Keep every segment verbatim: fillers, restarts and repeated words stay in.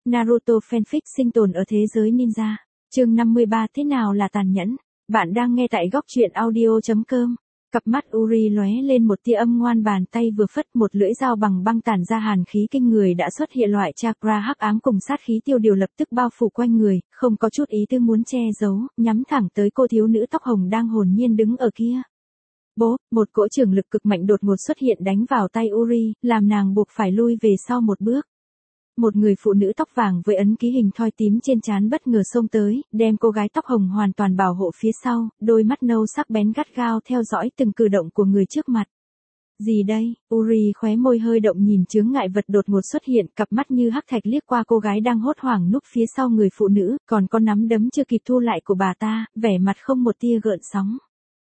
Naruto fanfic sinh tồn ở thế giới ninja. Chương năm mươi ba thế nào là tàn nhẫn? Bạn đang nghe tại góc truyện audio chấm com. Cặp mắt Uri lóe lên một tia âm ngoan, bàn tay vừa phất, một lưỡi dao bằng băng tản ra hàn khí kinh người đã xuất hiện, loại chakra hắc ám cùng sát khí tiêu điều lập tức bao phủ quanh người, không có chút ý tư muốn che giấu, nhắm thẳng tới cô thiếu nữ tóc hồng đang hồn nhiên đứng ở kia. Bố, một cỗ trường lực cực mạnh đột ngột xuất hiện đánh vào tay Uri, làm nàng buộc phải lui về sau một bước. Một người phụ nữ tóc vàng với ấn ký hình thoi tím trên trán bất ngờ xông tới, đem cô gái tóc hồng hoàn toàn bảo hộ phía sau, đôi mắt nâu sắc bén gắt gao theo dõi từng cử động của người trước mặt. Gì đây? Uri khóe môi hơi động, nhìn chướng ngại vật đột ngột xuất hiện, cặp mắt như hắc thạch liếc qua cô gái đang hốt hoảng núp phía sau người phụ nữ, còn có nắm đấm chưa kịp thu lại của bà ta, vẻ mặt không một tia gợn sóng.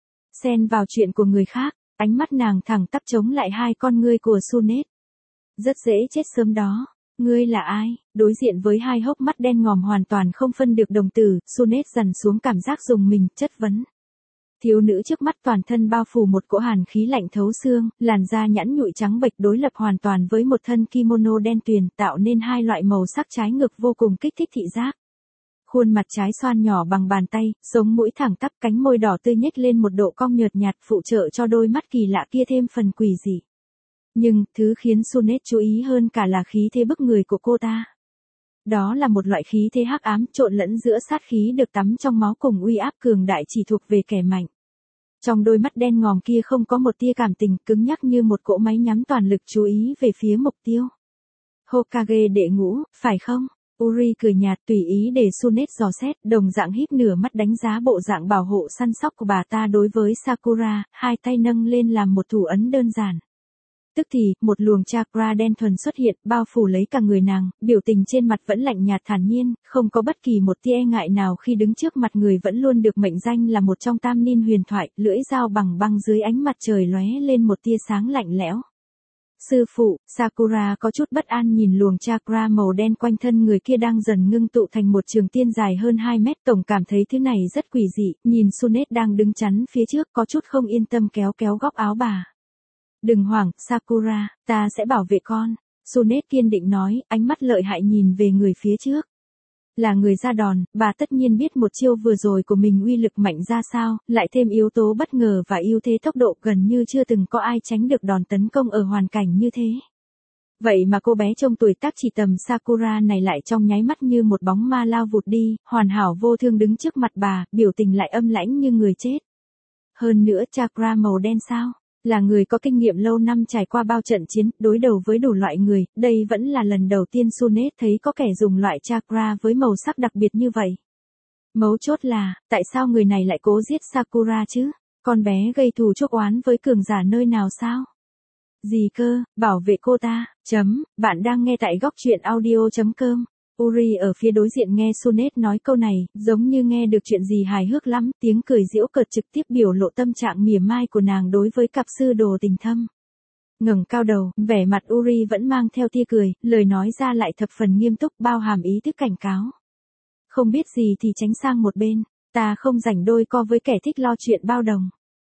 Xen vào chuyện của người khác, ánh mắt nàng thẳng tắp chống lại hai con ngươi của Sunet. Rất dễ chết sớm đó. Ngươi là ai? Đối diện với hai hốc mắt đen ngòm hoàn toàn không phân được đồng tử, Sunet dằn xuống cảm giác dùng mình, chất vấn. Thiếu nữ trước mắt toàn thân bao phủ một cỗ hàn khí lạnh thấu xương, làn da nhẵn nhụi trắng bệch đối lập hoàn toàn với một thân kimono đen tuyền, tạo nên hai loại màu sắc trái ngược vô cùng kích thích thị giác. Khuôn mặt trái xoan nhỏ bằng bàn tay, sống mũi thẳng tắp, cánh môi đỏ tươi nhếch lên một độ cong nhợt nhạt, phụ trợ cho đôi mắt kỳ lạ kia thêm phần quỷ dị. Nhưng, thứ khiến Sunet chú ý hơn cả là khí thế bức người của cô ta. Đó là một loại khí thế hắc ám trộn lẫn giữa sát khí được tắm trong máu cùng uy áp cường đại chỉ thuộc về kẻ mạnh. Trong đôi mắt đen ngòm kia không có một tia cảm tình, cứng nhắc như một cỗ máy nhắm toàn lực chú ý về phía mục tiêu. Hokage đệ ngũ, phải không? Uri cười nhạt tùy ý để Sunet dò xét, đồng dạng híp nửa mắt đánh giá bộ dạng bảo hộ săn sóc của bà ta đối với Sakura, hai tay nâng lên làm một thủ ấn đơn giản. Tức thì, một luồng chakra đen thuần xuất hiện, bao phủ lấy cả người nàng, biểu tình trên mặt vẫn lạnh nhạt thản nhiên, không có bất kỳ một tia e ngại nào khi đứng trước mặt người vẫn luôn được mệnh danh là một trong tam nin huyền thoại, lưỡi dao bằng băng dưới ánh mặt trời lóe lên một tia sáng lạnh lẽo. Sư phụ, Sakura có chút bất an nhìn luồng chakra màu đen quanh thân người kia đang dần ngưng tụ thành một trường tiên dài hơn hai mét, tổng cảm thấy thứ này rất quỷ dị, nhìn Sunet đang đứng chắn phía trước có chút không yên tâm kéo kéo góc áo bà. Đừng hoảng, Sakura, ta sẽ bảo vệ con. Sunet kiên định nói, ánh mắt lợi hại nhìn về người phía trước. Là người ra đòn, bà tất nhiên biết một chiêu vừa rồi của mình uy lực mạnh ra sao, lại thêm yếu tố bất ngờ và ưu thế tốc độ, gần như chưa từng có ai tránh được đòn tấn công ở hoàn cảnh như thế. Vậy mà cô bé trông tuổi tác chỉ tầm Sakura này lại trong nháy mắt như một bóng ma lao vụt đi, hoàn hảo vô thương đứng trước mặt bà, biểu tình lại âm lãnh như người chết. Hơn nữa chakra màu đen sao? Là người có kinh nghiệm lâu năm trải qua bao trận chiến, đối đầu với đủ loại người, đây vẫn là lần đầu tiên Sunet thấy có kẻ dùng loại chakra với màu sắc đặc biệt như vậy. Mấu chốt là, tại sao người này lại cố giết Sakura chứ? Con bé gây thù chuốc oán với cường giả nơi nào sao? Gì cơ, bảo vệ cô ta, chấm, bạn đang nghe tại góc truyện audio chấm com. Uri ở phía đối diện nghe Sunet nói câu này, giống như nghe được chuyện gì hài hước lắm, tiếng cười giễu cợt trực tiếp biểu lộ tâm trạng mỉa mai của nàng đối với cặp sư đồ tình thâm. Ngẩng cao đầu, vẻ mặt Uri vẫn mang theo tia cười, lời nói ra lại thập phần nghiêm túc, bao hàm ý thức cảnh cáo. Không biết gì thì tránh sang một bên, ta không rảnh đôi co với kẻ thích lo chuyện bao đồng.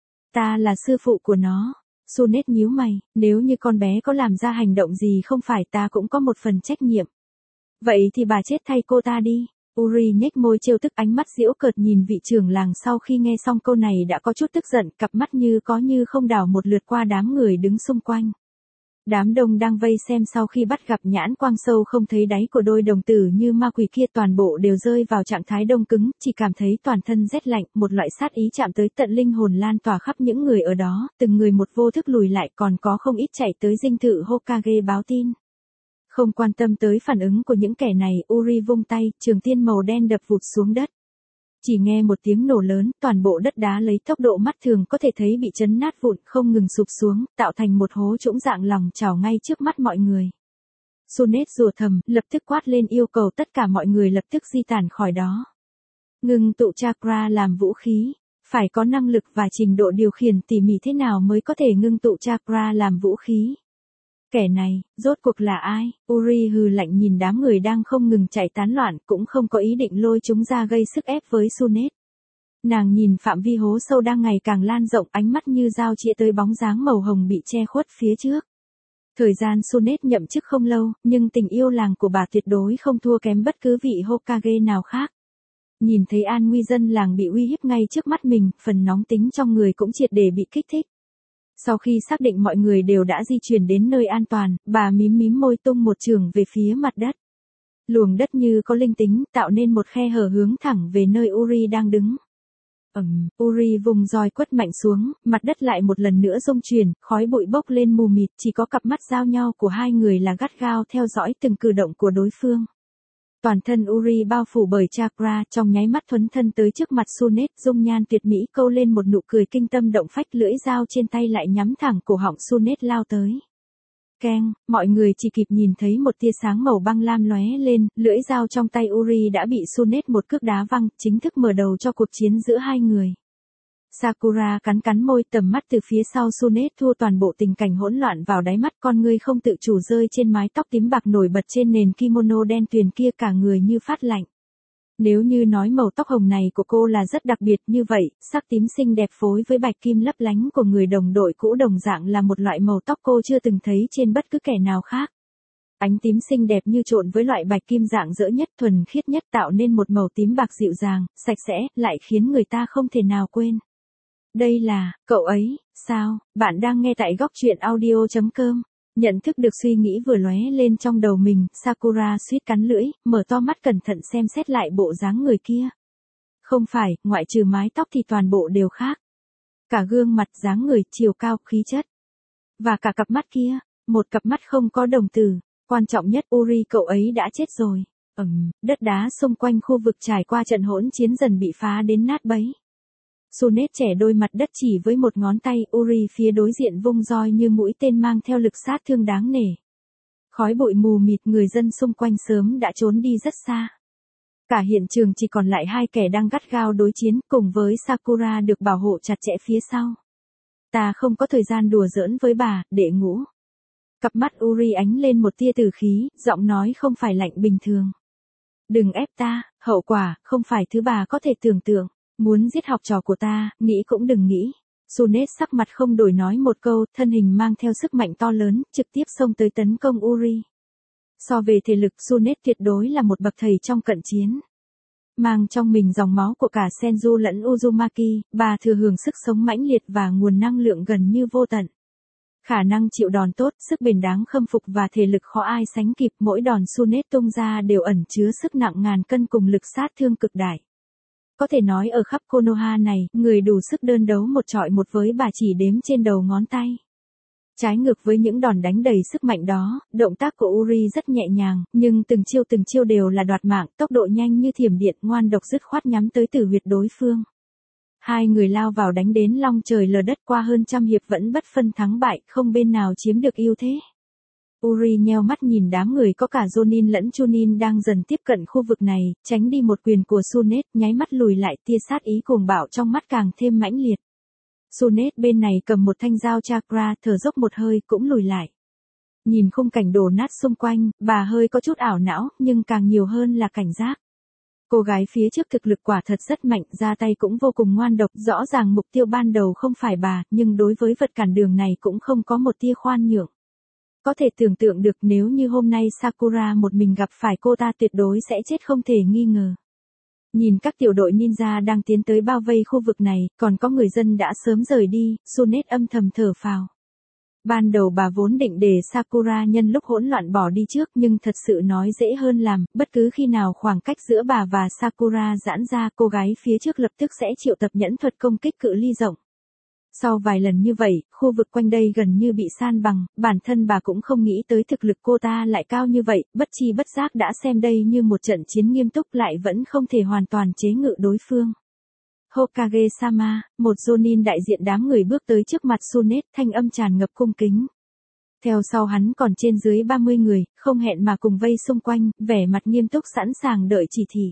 Ta là sư phụ của nó. Sunet nhíu mày, nếu như con bé có làm ra hành động gì không phải ta cũng có một phần trách nhiệm. Vậy thì bà chết thay cô ta đi. Uri nhếch môi trêu tức, ánh mắt giễu cợt nhìn vị trưởng làng, sau khi nghe xong câu này đã có chút tức giận, cặp mắt như có như không đảo một lượt qua đám người đứng xung quanh. Đám đông đang vây xem sau khi bắt gặp nhãn quang sâu không thấy đáy của đôi đồng tử như ma quỷ kia, toàn bộ đều rơi vào trạng thái đông cứng, chỉ cảm thấy toàn thân rét lạnh, một loại sát ý chạm tới tận linh hồn lan tỏa khắp những người ở đó, từng người một vô thức lùi lại, còn có không ít chạy tới dinh thự Hokage báo tin. Không quan tâm tới phản ứng của những kẻ này, Uri vung tay, trường tiên màu đen đập vụt xuống đất. Chỉ nghe một tiếng nổ lớn, toàn bộ đất đá lấy tốc độ mắt thường có thể thấy bị chấn nát vụn, không ngừng sụp xuống, tạo thành một hố trũng dạng lòng trào ngay trước mắt mọi người. Sunet rủa thầm, lập tức quát lên yêu cầu tất cả mọi người lập tức di tản khỏi đó. Ngưng tụ chakra làm vũ khí, phải có năng lực và trình độ điều khiển tỉ mỉ thế nào mới có thể ngưng tụ chakra làm vũ khí. Kẻ này, rốt cuộc là ai? Uri hừ lạnh nhìn đám người đang không ngừng chạy tán loạn, cũng không có ý định lôi chúng ra gây sức ép với Sunet. Nàng nhìn phạm vi hố sâu đang ngày càng lan rộng, ánh mắt như dao chĩa tới bóng dáng màu hồng bị che khuất phía trước. Thời gian Sunet nhậm chức không lâu, nhưng tình yêu làng của bà tuyệt đối không thua kém bất cứ vị Hokage nào khác. Nhìn thấy an nguy dân làng bị uy hiếp ngay trước mắt mình, phần nóng tính trong người cũng triệt để bị kích thích. Sau khi xác định mọi người đều đã di chuyển đến nơi an toàn, bà mím mím môi tung một chưởng về phía mặt đất. Luồng đất như có linh tính, tạo nên một khe hở hướng thẳng về nơi Uri đang đứng. Ầm, Uri vùng roi quất mạnh xuống, mặt đất lại một lần nữa rung chuyển, khói bụi bốc lên mù mịt, chỉ có cặp mắt giao nhau của hai người là gắt gao theo dõi từng cử động của đối phương. Toàn thân Uri bao phủ bởi chakra, trong nháy mắt thuấn thân tới trước mặt Sunet, dung nhan tuyệt mỹ câu lên một nụ cười kinh tâm động phách, lưỡi dao trên tay lại nhắm thẳng cổ họng Sunet lao tới. Keng, mọi người chỉ kịp nhìn thấy một tia sáng màu băng lam lóe lên, lưỡi dao trong tay Uri đã bị Sunet một cước đá văng, chính thức mở đầu cho cuộc chiến giữa hai người. Sakura cắn cắn môi, tầm mắt từ phía sau Sunet thua toàn bộ tình cảnh hỗn loạn vào đáy mắt, con ngươi không tự chủ rơi trên mái tóc tím bạc nổi bật trên nền kimono đen tuyền kia, cả người như phát lạnh. Nếu như nói màu tóc hồng này của cô là rất đặc biệt như vậy, sắc tím xinh đẹp phối với bạch kim lấp lánh của người đồng đội cũ đồng dạng là một loại màu tóc cô chưa từng thấy trên bất cứ kẻ nào khác. Ánh tím xinh đẹp như trộn với loại bạch kim rạng rỡ nhất, thuần khiết nhất, tạo nên một màu tím bạc dịu dàng, sạch sẽ, lại khiến người ta không thể nào quên. Đây là, cậu ấy, sao? Bạn đang nghe tại góc truyện audio chấm com. Nhận thức được suy nghĩ vừa lóe lên trong đầu mình, Sakura suýt cắn lưỡi, mở to mắt cẩn thận xem xét lại bộ dáng người kia. Không phải, ngoại trừ mái tóc thì toàn bộ đều khác. Cả gương mặt, dáng người, chiều cao, khí chất. Và cả cặp mắt kia, một cặp mắt không có đồng tử. Quan trọng nhất, Uri cậu ấy đã chết rồi. Ầm, đất đá xung quanh khu vực trải qua trận hỗn chiến dần bị phá đến nát bấy. Sunet trẻ đôi mặt đất chỉ với một ngón tay, Uri phía đối diện vung roi như mũi tên mang theo lực sát thương đáng nể. Khói bụi mù mịt, người dân xung quanh sớm đã trốn đi rất xa. Cả hiện trường chỉ còn lại hai kẻ đang gắt gao đối chiến, cùng với Sakura được bảo hộ chặt chẽ phía sau. Ta không có thời gian đùa giỡn với bà, đệ ngũ. Cặp mắt Uri ánh lên một tia tử khí, giọng nói không phải lạnh bình thường. Đừng ép ta, hậu quả, không phải thứ bà có thể tưởng tượng. Muốn giết học trò của ta, nghĩ cũng đừng nghĩ. Sunet sắc mặt không đổi nói một câu, thân hình mang theo sức mạnh to lớn, trực tiếp xông tới tấn công Uri. So về thể lực, Sunet tuyệt đối là một bậc thầy trong cận chiến. Mang trong mình dòng máu của cả Senju lẫn Uzumaki, bà thừa hưởng sức sống mãnh liệt và nguồn năng lượng gần như vô tận. Khả năng chịu đòn tốt, sức bền đáng khâm phục và thể lực khó ai sánh kịp, mỗi đòn Sunet tung ra đều ẩn chứa sức nặng ngàn cân cùng lực sát thương cực đại. Có thể nói ở khắp Konoha này, người đủ sức đơn đấu một trọi một với bà chỉ đếm trên đầu ngón tay. Trái ngược với những đòn đánh đầy sức mạnh đó, động tác của Uri rất nhẹ nhàng, nhưng từng chiêu từng chiêu đều là đoạt mạng, tốc độ nhanh như thiểm điện, ngoan độc dứt khoát nhắm tới tử huyệt đối phương. Hai người lao vào đánh đến long trời lở đất, qua hơn trăm hiệp vẫn bất phân thắng bại, không bên nào chiếm được ưu thế. Uri nheo mắt nhìn đám người có cả Jonin lẫn Chunin đang dần tiếp cận khu vực này, tránh đi một quyền của Sunet, nháy mắt lùi lại, tia sát ý cuồng bạo trong mắt càng thêm mãnh liệt. Sunet bên này cầm một thanh dao chakra, thở dốc một hơi cũng lùi lại. Nhìn khung cảnh đổ nát xung quanh, bà hơi có chút ảo não, nhưng càng nhiều hơn là cảnh giác. Cô gái phía trước thực lực quả thật rất mạnh, ra tay cũng vô cùng ngoan độc, rõ ràng mục tiêu ban đầu không phải bà, nhưng đối với vật cản đường này cũng không có một tia khoan nhượng. Có thể tưởng tượng được nếu như hôm nay Sakura một mình gặp phải cô ta tuyệt đối sẽ chết không thể nghi ngờ. Nhìn các tiểu đội ninja đang tiến tới bao vây khu vực này, còn có người dân đã sớm rời đi, Sunet âm thầm thở phào. Ban đầu bà vốn định để Sakura nhân lúc hỗn loạn bỏ đi trước, nhưng thật sự nói dễ hơn làm, bất cứ khi nào khoảng cách giữa bà và Sakura giãn ra, cô gái phía trước lập tức sẽ triệu tập nhẫn thuật công kích cự ly rộng. Sau vài lần như vậy, khu vực quanh đây gần như bị san bằng, bản thân bà cũng không nghĩ tới thực lực cô ta lại cao như vậy, bất chi bất giác đã xem đây như một trận chiến nghiêm túc, lại vẫn không thể hoàn toàn chế ngự đối phương. Hokage-sama, một Jonin đại diện đám người bước tới trước mặt Sunet, thanh âm tràn ngập cung kính. Theo sau hắn còn trên dưới ba mươi người, không hẹn mà cùng vây xung quanh, vẻ mặt nghiêm túc sẵn sàng đợi chỉ thị.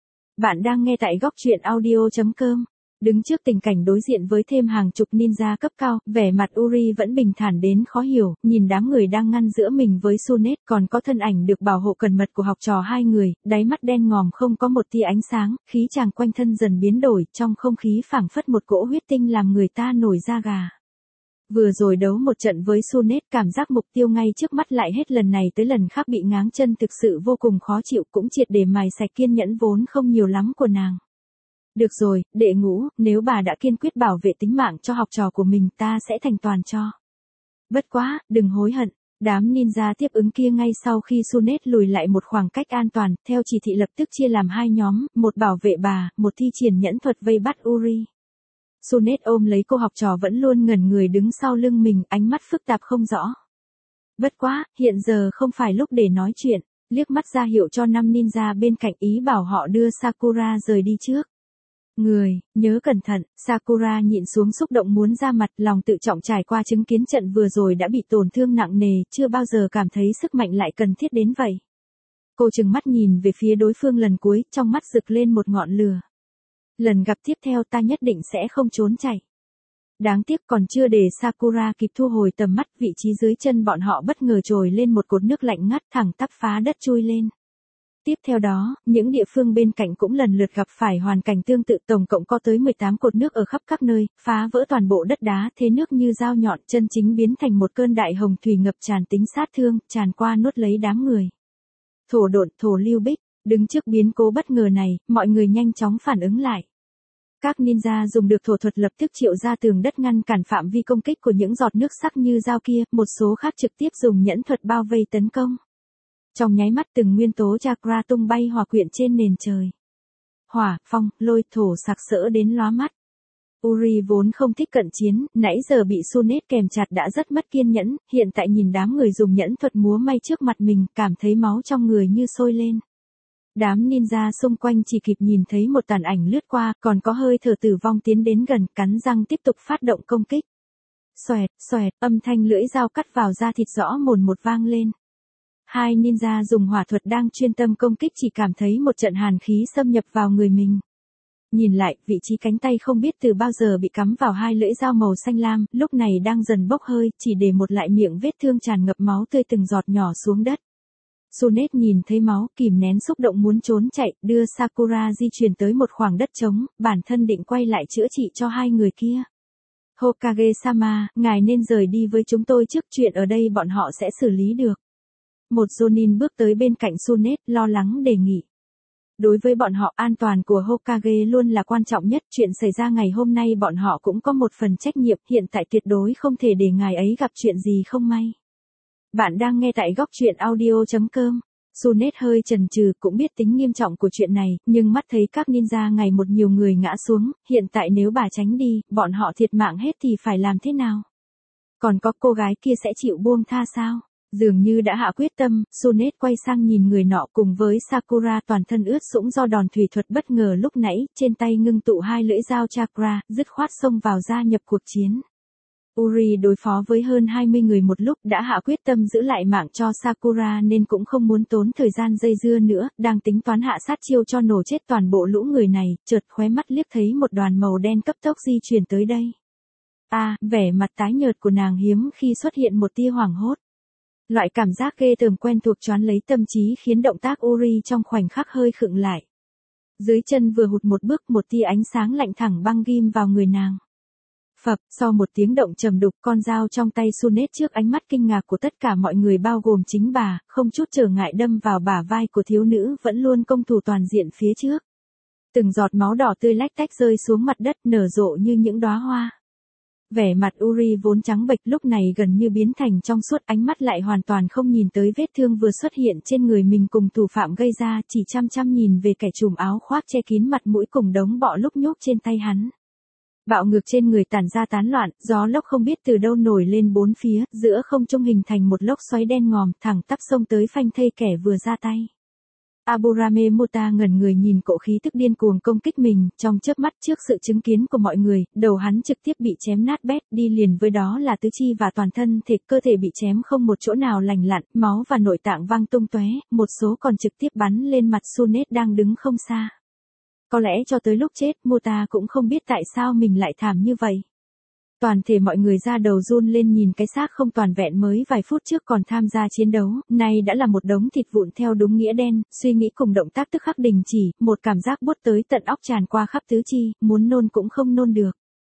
Bạn đang nghe tại góc truyện audio chấm com. Đứng trước tình cảnh đối diện với thêm hàng chục ninja cấp cao, vẻ mặt Uri vẫn bình thản đến khó hiểu, nhìn đám người đang ngăn giữa mình với Sunet, còn có thân ảnh được bảo hộ cẩn mật của học trò hai người, đáy mắt đen ngòm không có một tia ánh sáng, khí chàng quanh thân dần biến đổi, trong không khí phảng phất một cỗ huyết tinh làm người ta nổi da gà. Vừa rồi đấu một trận với Sunet, cảm giác mục tiêu ngay trước mắt lại hết lần này tới lần khác bị ngáng chân, thực sự vô cùng khó chịu, cũng triệt để mài sạch kiên nhẫn vốn không nhiều lắm của nàng. Được rồi, đệ ngũ, nếu bà đã kiên quyết bảo vệ tính mạng cho học trò của mình, ta sẽ thành toàn cho. Bất quá, đừng hối hận. Đám ninja tiếp ứng kia ngay sau khi Sunet lùi lại một khoảng cách an toàn, theo chỉ thị lập tức chia làm hai nhóm, một bảo vệ bà, một thi triển nhẫn thuật vây bắt Uri. Sunet ôm lấy cô học trò vẫn luôn ngẩn người đứng sau lưng mình, ánh mắt phức tạp không rõ. Bất quá, hiện giờ không phải lúc để nói chuyện, liếc mắt ra hiệu cho năm ninja bên cạnh, ý bảo họ đưa Sakura rời đi trước. Người, nhớ cẩn thận. Sakura nhịn xuống xúc động muốn ra mặt, lòng tự trọng trải qua chứng kiến trận vừa rồi đã bị tổn thương nặng nề, chưa bao giờ cảm thấy sức mạnh lại cần thiết đến vậy. Cô trừng mắt nhìn về phía đối phương lần cuối, trong mắt rực lên một ngọn lửa. Lần gặp tiếp theo ta nhất định sẽ không trốn chạy. Đáng tiếc còn chưa để Sakura kịp thu hồi tầm mắt, vị trí dưới chân bọn họ bất ngờ trồi lên một cột nước lạnh ngắt, thẳng tắp phá đất chui lên. Tiếp theo đó, những địa phương bên cạnh cũng lần lượt gặp phải hoàn cảnh tương tự, tổng cộng có tới mười tám cột nước ở khắp các nơi, phá vỡ toàn bộ đất đá, thế nước như dao nhọn, chân chính biến thành một cơn đại hồng thủy ngập tràn tính sát thương, tràn qua nuốt lấy đám người. Thổ độn, thổ lưu bích, đứng trước biến cố bất ngờ này, mọi người nhanh chóng phản ứng lại. Các ninja dùng được thổ thuật lập tức triệu ra tường đất ngăn cản phạm vi công kích của những giọt nước sắc như dao kia, một số khác trực tiếp dùng nhẫn thuật bao vây tấn công. Trong nháy mắt từng nguyên tố chakra tung bay hòa quyện trên nền trời. Hỏa, phong, lôi, thổ sặc sỡ đến lóa mắt. Uri vốn không thích cận chiến, nãy giờ bị Sunet kèm chặt đã rất mất kiên nhẫn, hiện tại nhìn đám người dùng nhẫn thuật múa may trước mặt mình, cảm thấy máu trong người như sôi lên. Đám ninja xung quanh chỉ kịp nhìn thấy một tàn ảnh lướt qua, còn có hơi thở tử vong tiến đến gần, cắn răng tiếp tục phát động công kích. Xoẹt, xoẹt, âm thanh lưỡi dao cắt vào da thịt rõ mồn một vang lên. Hai ninja dùng hỏa thuật đang chuyên tâm công kích chỉ cảm thấy một trận hàn khí xâm nhập vào người mình. Nhìn lại, vị trí cánh tay không biết từ bao giờ bị cắm vào hai lưỡi dao màu xanh lam, lúc này đang dần bốc hơi, chỉ để một lại miệng vết thương tràn ngập máu tươi từng giọt nhỏ xuống đất. Sunet nhìn thấy máu, kìm nén xúc động muốn trốn chạy, đưa Sakura di chuyển tới một khoảng đất trống, bản thân định quay lại chữa trị cho hai người kia. Hokage-sama, ngài nên rời đi với chúng tôi trước, chuyện ở đây bọn họ sẽ xử lý được. Một Jonin bước tới bên cạnh Sunet, lo lắng đề nghị. Đối với bọn họ, an toàn của Hokage luôn là quan trọng nhất, chuyện xảy ra ngày hôm nay bọn họ cũng có một phần trách nhiệm, hiện tại tuyệt đối không thể để ngài ấy gặp chuyện gì không may. Bạn đang nghe tại góc truyện audio chấm com. Sunet hơi chần chừ, cũng biết tính nghiêm trọng của chuyện này, nhưng mắt thấy các ninja ngày một nhiều người ngã xuống, hiện tại nếu bà tránh đi, bọn họ thiệt mạng hết thì phải làm thế nào? Còn có cô gái kia sẽ chịu buông tha sao? Dường như đã hạ quyết tâm, Sunet quay sang nhìn người nọ cùng với Sakura toàn thân ướt sũng do đòn thủy thuật bất ngờ lúc nãy, trên tay ngưng tụ hai lưỡi dao chakra, dứt khoát xông vào gia nhập cuộc chiến. Uri đối phó với hơn hai mươi người một lúc, đã hạ quyết tâm giữ lại mạng cho Sakura nên cũng không muốn tốn thời gian dây dưa nữa, đang tính toán hạ sát chiêu cho nổ chết toàn bộ lũ người này, chợt khóe mắt liếc thấy một đoàn màu đen cấp tốc di chuyển tới đây. A, à, vẻ mặt tái nhợt của nàng hiếm khi xuất hiện một tia hoảng hốt. Loại cảm giác ghê tởm quen thuộc choán lấy tâm trí khiến động tác Uri trong khoảnh khắc hơi khựng lại. Dưới chân vừa hụt một bước, một tia ánh sáng lạnh thẳng băng ghim vào người nàng. Phập, sau một tiếng động trầm đục, con dao trong tay Sunet trước ánh mắt kinh ngạc của tất cả mọi người bao gồm chính bà, không chút trở ngại đâm vào bả vai của thiếu nữ vẫn luôn công thủ toàn diện phía trước. Từng giọt máu đỏ tươi lách tách rơi xuống mặt đất nở rộ như những đóa hoa. Vẻ mặt Uri vốn trắng bệch lúc này gần như biến thành trong suốt, ánh mắt lại hoàn toàn không nhìn tới vết thương vừa xuất hiện trên người mình cùng thủ phạm gây ra, chỉ chăm chăm nhìn về kẻ trùm áo khoác che kín mặt mũi cùng đống bọ lúc nhúc trên tay hắn. Bạo ngược trên người tản ra tán loạn, gió lốc không biết từ đâu nổi lên bốn phía, giữa không trung hình thành một lốc xoáy đen ngòm, thẳng tắp xông tới phanh thây kẻ vừa ra tay. Aburame Mota ngẩn người nhìn cỗ khí tức điên cuồng công kích mình, trong chớp mắt trước sự chứng kiến của mọi người, đầu hắn trực tiếp bị chém nát bét, đi liền với đó là tứ chi và toàn thân thể, cơ thể bị chém không một chỗ nào lành lặn, máu và nội tạng văng tung tóe, một số còn trực tiếp bắn lên mặt Sunet đang đứng không xa. Có lẽ cho tới lúc chết, Mota cũng không biết tại sao mình lại thảm như vậy. Toàn thể mọi người ra đầu run lên nhìn cái xác không toàn vẹn mới vài phút trước còn tham gia chiến đấu, nay đã là một đống thịt vụn theo đúng nghĩa đen, suy nghĩ cùng động tác tức khắc đình chỉ, một cảm giác buốt tới tận óc tràn qua khắp tứ chi, muốn nôn cũng không nôn được.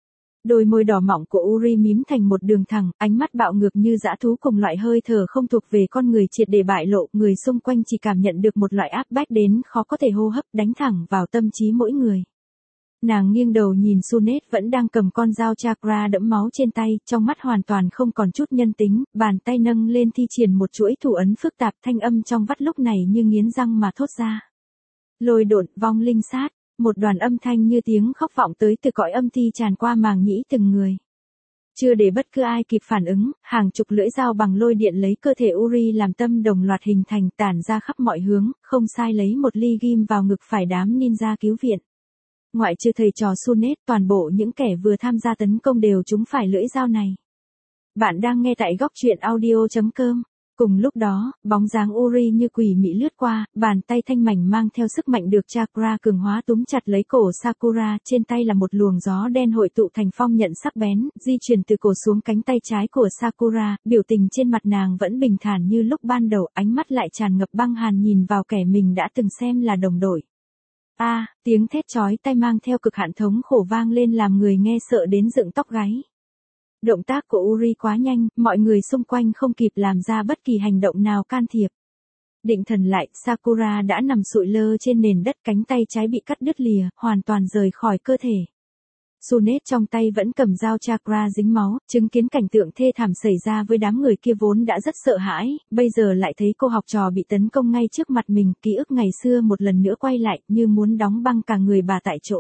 Đôi môi đỏ mọng của Uri mím thành một đường thẳng, ánh mắt bạo ngược như dã thú cùng loại hơi thở không thuộc về con người triệt để bại lộ, người xung quanh chỉ cảm nhận được một loại áp bách đến khó có thể hô hấp đánh thẳng vào tâm trí mỗi người. Nàng nghiêng đầu nhìn Sunet vẫn đang cầm con dao chakra đẫm máu trên tay, trong mắt hoàn toàn không còn chút nhân tính, bàn tay nâng lên thi triển một chuỗi thủ ấn phức tạp, thanh âm trong vắt lúc này như nghiến răng mà thốt ra. Lôi độn, vong linh sát, một đoàn âm thanh như tiếng khóc vọng tới từ cõi âm ti tràn qua màng nhĩ từng người. Chưa để bất cứ ai kịp phản ứng, hàng chục lưỡi dao bằng lôi điện lấy cơ thể Uri làm tâm đồng loạt hình thành, tản ra khắp mọi hướng, không sai lấy một ly ghim vào ngực phải đám ninja cứu viện. Ngoại trừ thầy trò Sunet, toàn bộ những kẻ vừa tham gia tấn công đều trúng phải lưỡi dao này. Bạn đang nghe tại góc truyện audio chấm com. Cùng lúc đó, bóng dáng Uri như quỷ mị lướt qua, bàn tay thanh mảnh mang theo sức mạnh được chakra cường hóa túm chặt lấy cổ Sakura, trên tay là một luồng gió đen hội tụ thành phong nhận sắc bén, di chuyển từ cổ xuống cánh tay trái của Sakura, biểu tình trên mặt nàng vẫn bình thản như lúc ban đầu, ánh mắt lại tràn ngập băng hàn nhìn vào kẻ mình đã từng xem là đồng đội. A, à, tiếng thét chói tai mang theo cực hạn thống khổ vang lên làm người nghe sợ đến dựng tóc gáy. Động tác của Uri quá nhanh, mọi người xung quanh không kịp làm ra bất kỳ hành động nào can thiệp. Định thần lại, Sakura đã nằm sụi lơ trên nền đất, cánh tay trái bị cắt đứt lìa, hoàn toàn rời khỏi cơ thể. Sunet trong tay vẫn cầm dao chakra dính máu, chứng kiến cảnh tượng thê thảm xảy ra với đám người kia vốn đã rất sợ hãi, bây giờ lại thấy cô học trò bị tấn công ngay trước mặt mình, ký ức ngày xưa một lần nữa quay lại, như muốn đóng băng cả người bà tại chỗ.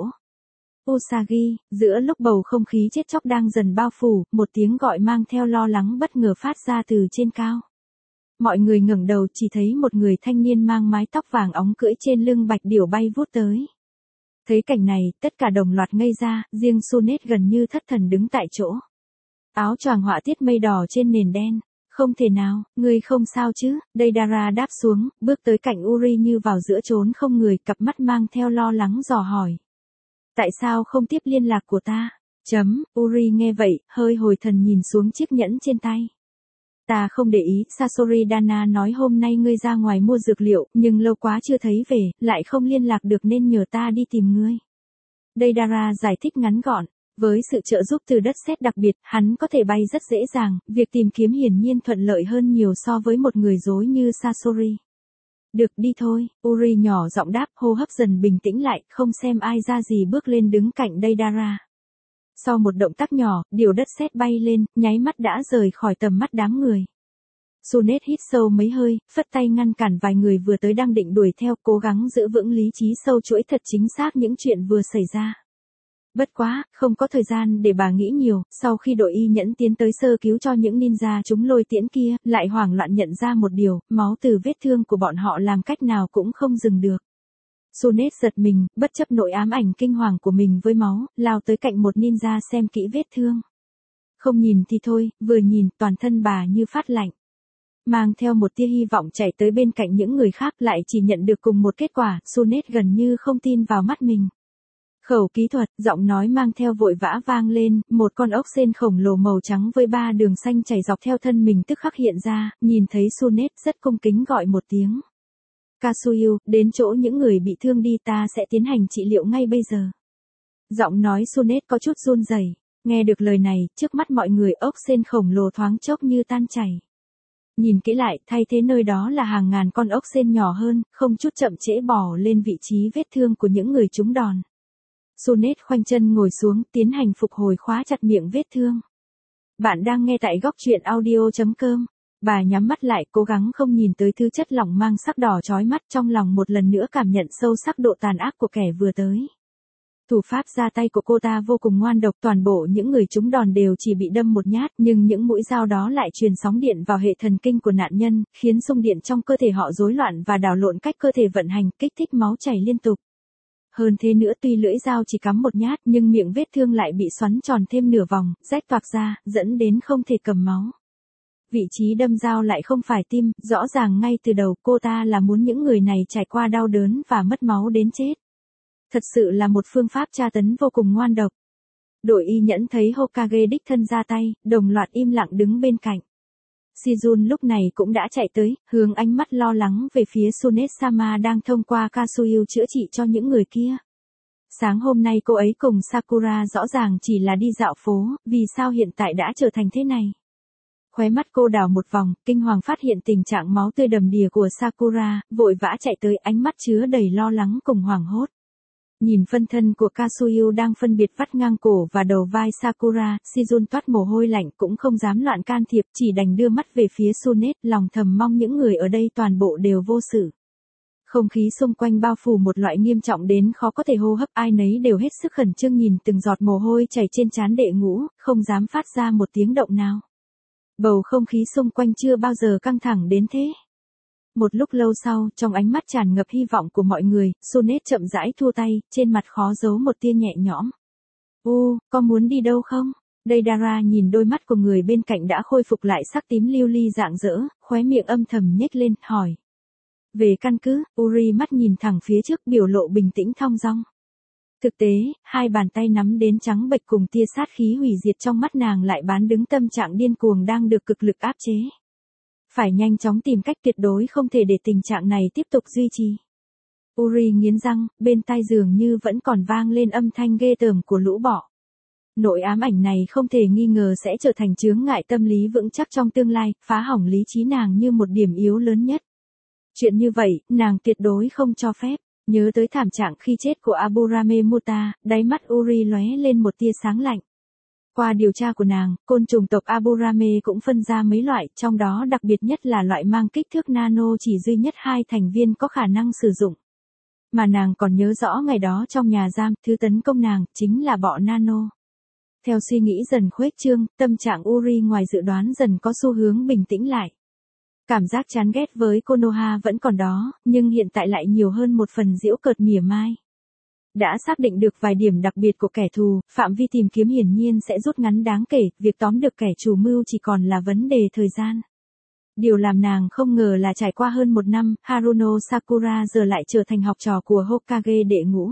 Usagi, giữa lúc bầu không khí chết chóc đang dần bao phủ, một tiếng gọi mang theo lo lắng bất ngờ phát ra từ trên cao. Mọi người ngẩng đầu chỉ thấy một người thanh niên mang mái tóc vàng óng cưỡi trên lưng bạch điểu bay vút tới. Thấy cảnh này, tất cả đồng loạt ngây ra, riêng Sunet gần như thất thần đứng tại chỗ. Áo choàng họa tiết mây đỏ trên nền đen. Không thể nào, ngươi không sao chứ, Deidara đáp xuống, bước tới cạnh Uri như vào giữa chốn không người, cặp mắt mang theo lo lắng dò hỏi. Tại sao không tiếp liên lạc của ta? Chấm, Uri nghe vậy, hơi hồi thần nhìn xuống chiếc nhẫn trên tay. Ta không để ý, Sasori Dana nói hôm nay ngươi ra ngoài mua dược liệu, nhưng lâu quá chưa thấy về, lại không liên lạc được nên nhờ ta đi tìm ngươi. Deidara giải thích ngắn gọn, với sự trợ giúp từ đất sét đặc biệt, hắn có thể bay rất dễ dàng, việc tìm kiếm hiển nhiên thuận lợi hơn nhiều so với một người dối như Sasori. Được đi thôi, Uri nhỏ giọng đáp, hô hấp dần bình tĩnh lại, không xem ai ra gì bước lên đứng cạnh Deidara. Sau một động tác nhỏ, điều đất sét bay lên, nháy mắt đã rời khỏi tầm mắt đám người. Sunet hít sâu mấy hơi, phất tay ngăn cản vài người vừa tới đang định đuổi theo, cố gắng giữ vững lý trí sâu chuỗi thật chính xác những chuyện vừa xảy ra. Bất quá, không có thời gian để bà nghĩ nhiều, sau khi đội y nhẫn tiến tới sơ cứu cho những ninja chúng lôi tiễn kia, lại hoảng loạn nhận ra một điều, máu từ vết thương của bọn họ làm cách nào cũng không dừng được. Sunet giật mình, bất chấp nỗi ám ảnh kinh hoàng của mình với máu, lao tới cạnh một ninja xem kỹ vết thương. Không nhìn thì thôi, vừa nhìn, toàn thân bà như phát lạnh. Mang theo một tia hy vọng chạy tới bên cạnh những người khác lại chỉ nhận được cùng một kết quả, Sunet gần như không tin vào mắt mình. Khẩu kỹ thuật, giọng nói mang theo vội vã vang lên, một con ốc sên khổng lồ màu trắng với ba đường xanh chảy dọc theo thân mình tức khắc hiện ra, nhìn thấy Sunet rất cung kính gọi một tiếng. Kasuyu, đến chỗ những người bị thương đi, ta sẽ tiến hành trị liệu ngay bây giờ. Giọng nói Sunet có chút run rẩy. Nghe được lời này, trước mắt mọi người ốc sên khổng lồ thoáng chốc như tan chảy. Nhìn kỹ lại, thay thế nơi đó là hàng ngàn con ốc sên nhỏ hơn, không chút chậm trễ bò lên vị trí vết thương của những người trúng đòn. Sunet khoanh chân ngồi xuống, tiến hành phục hồi khóa chặt miệng vết thương. Bạn đang nghe tại góc truyện audio chấm com. Bà nhắm mắt lại, cố gắng không nhìn tới thứ chất lỏng mang sắc đỏ chói mắt, trong lòng một lần nữa cảm nhận sâu sắc độ tàn ác của kẻ vừa tới. Thủ pháp ra tay của cô ta vô cùng ngoan độc, toàn bộ những người trúng đòn đều chỉ bị đâm một nhát, nhưng những mũi dao đó lại truyền sóng điện vào hệ thần kinh của nạn nhân, khiến xung điện trong cơ thể họ rối loạn và đảo lộn cách cơ thể vận hành, kích thích máu chảy liên tục. Hơn thế nữa, tuy lưỡi dao chỉ cắm một nhát, nhưng miệng vết thương lại bị xoắn tròn thêm nửa vòng, rách toạc ra, dẫn đến không thể cầm máu. Vị trí đâm dao lại không phải tim, rõ ràng ngay từ đầu cô ta là muốn những người này trải qua đau đớn và mất máu đến chết. Thật sự là một phương pháp tra tấn vô cùng ngoan độc. Đội y nhẫn thấy Hokage đích thân ra tay, đồng loạt im lặng đứng bên cạnh. Shizun lúc này cũng đã chạy tới, hướng ánh mắt lo lắng về phía Sunet Sama đang thông qua Kasuyu chữa trị cho những người kia. Sáng hôm nay cô ấy cùng Sakura rõ ràng chỉ là đi dạo phố, vì sao hiện tại đã trở thành thế này? Khóe mắt cô đảo một vòng, kinh hoàng phát hiện tình trạng máu tươi đầm đìa của Sakura, vội vã chạy tới, ánh mắt chứa đầy lo lắng cùng hoảng hốt. Nhìn phân thân của Kasuyu đang phân biệt vắt ngang cổ và đầu vai Sakura, Shizun toát mồ hôi lạnh cũng không dám loạn can thiệp, chỉ đành đưa mắt về phía Sunet, lòng thầm mong những người ở đây toàn bộ đều vô sự. Không khí xung quanh bao phủ một loại nghiêm trọng đến khó có thể hô hấp, ai nấy đều hết sức khẩn trương nhìn từng giọt mồ hôi chảy trên trán đệ ngũ, không dám phát ra một tiếng động nào. Bầu không khí xung quanh chưa bao giờ căng thẳng đến thế. Một lúc lâu sau, trong ánh mắt tràn ngập hy vọng của mọi người, Sunet chậm rãi thua tay, trên mặt khó giấu một tia nhẹ nhõm. U, có muốn đi đâu không? Deidara nhìn đôi mắt của người bên cạnh đã khôi phục lại sắc tím lưu ly rạng rỡ, khóe miệng âm thầm nhếch lên, hỏi. Về căn cứ, Uri mắt nhìn thẳng phía trước, biểu lộ bình tĩnh thong dong. Thực tế, hai bàn tay nắm đến trắng bệch cùng tia sát khí hủy diệt trong mắt nàng lại bán đứng tâm trạng điên cuồng đang được cực lực áp chế. Phải nhanh chóng tìm cách, tuyệt đối không thể để tình trạng này tiếp tục duy trì. Uri nghiến răng, bên tai dường như vẫn còn vang lên âm thanh ghê tởm của lũ bọ. Nỗi ám ảnh này không thể nghi ngờ sẽ trở thành chướng ngại tâm lý vững chắc trong tương lai, phá hỏng lý trí nàng như một điểm yếu lớn nhất. Chuyện như vậy, nàng tuyệt đối không cho phép. Nhớ tới thảm trạng khi chết của Aburame Muta, đáy mắt Uri lóe lên một tia sáng lạnh. Qua điều tra của nàng, côn trùng tộc Aburame cũng phân ra mấy loại, trong đó đặc biệt nhất là loại mang kích thước nano chỉ duy nhất hai thành viên có khả năng sử dụng. Mà nàng còn nhớ rõ ngày đó trong nhà giam, thứ tấn công nàng, chính là bọ nano. Theo suy nghĩ dần khuếch trương, tâm trạng Uri ngoài dự đoán dần có xu hướng bình tĩnh lại. Cảm giác chán ghét với Konoha vẫn còn đó, nhưng hiện tại lại nhiều hơn một phần giễu cợt mỉa mai. Đã xác định được vài điểm đặc biệt của kẻ thù, phạm vi tìm kiếm hiển nhiên sẽ rút ngắn đáng kể, việc tóm được kẻ chủ mưu chỉ còn là vấn đề thời gian. Điều làm nàng không ngờ là trải qua hơn một năm, Haruno Sakura giờ lại trở thành học trò của Hokage đệ ngũ.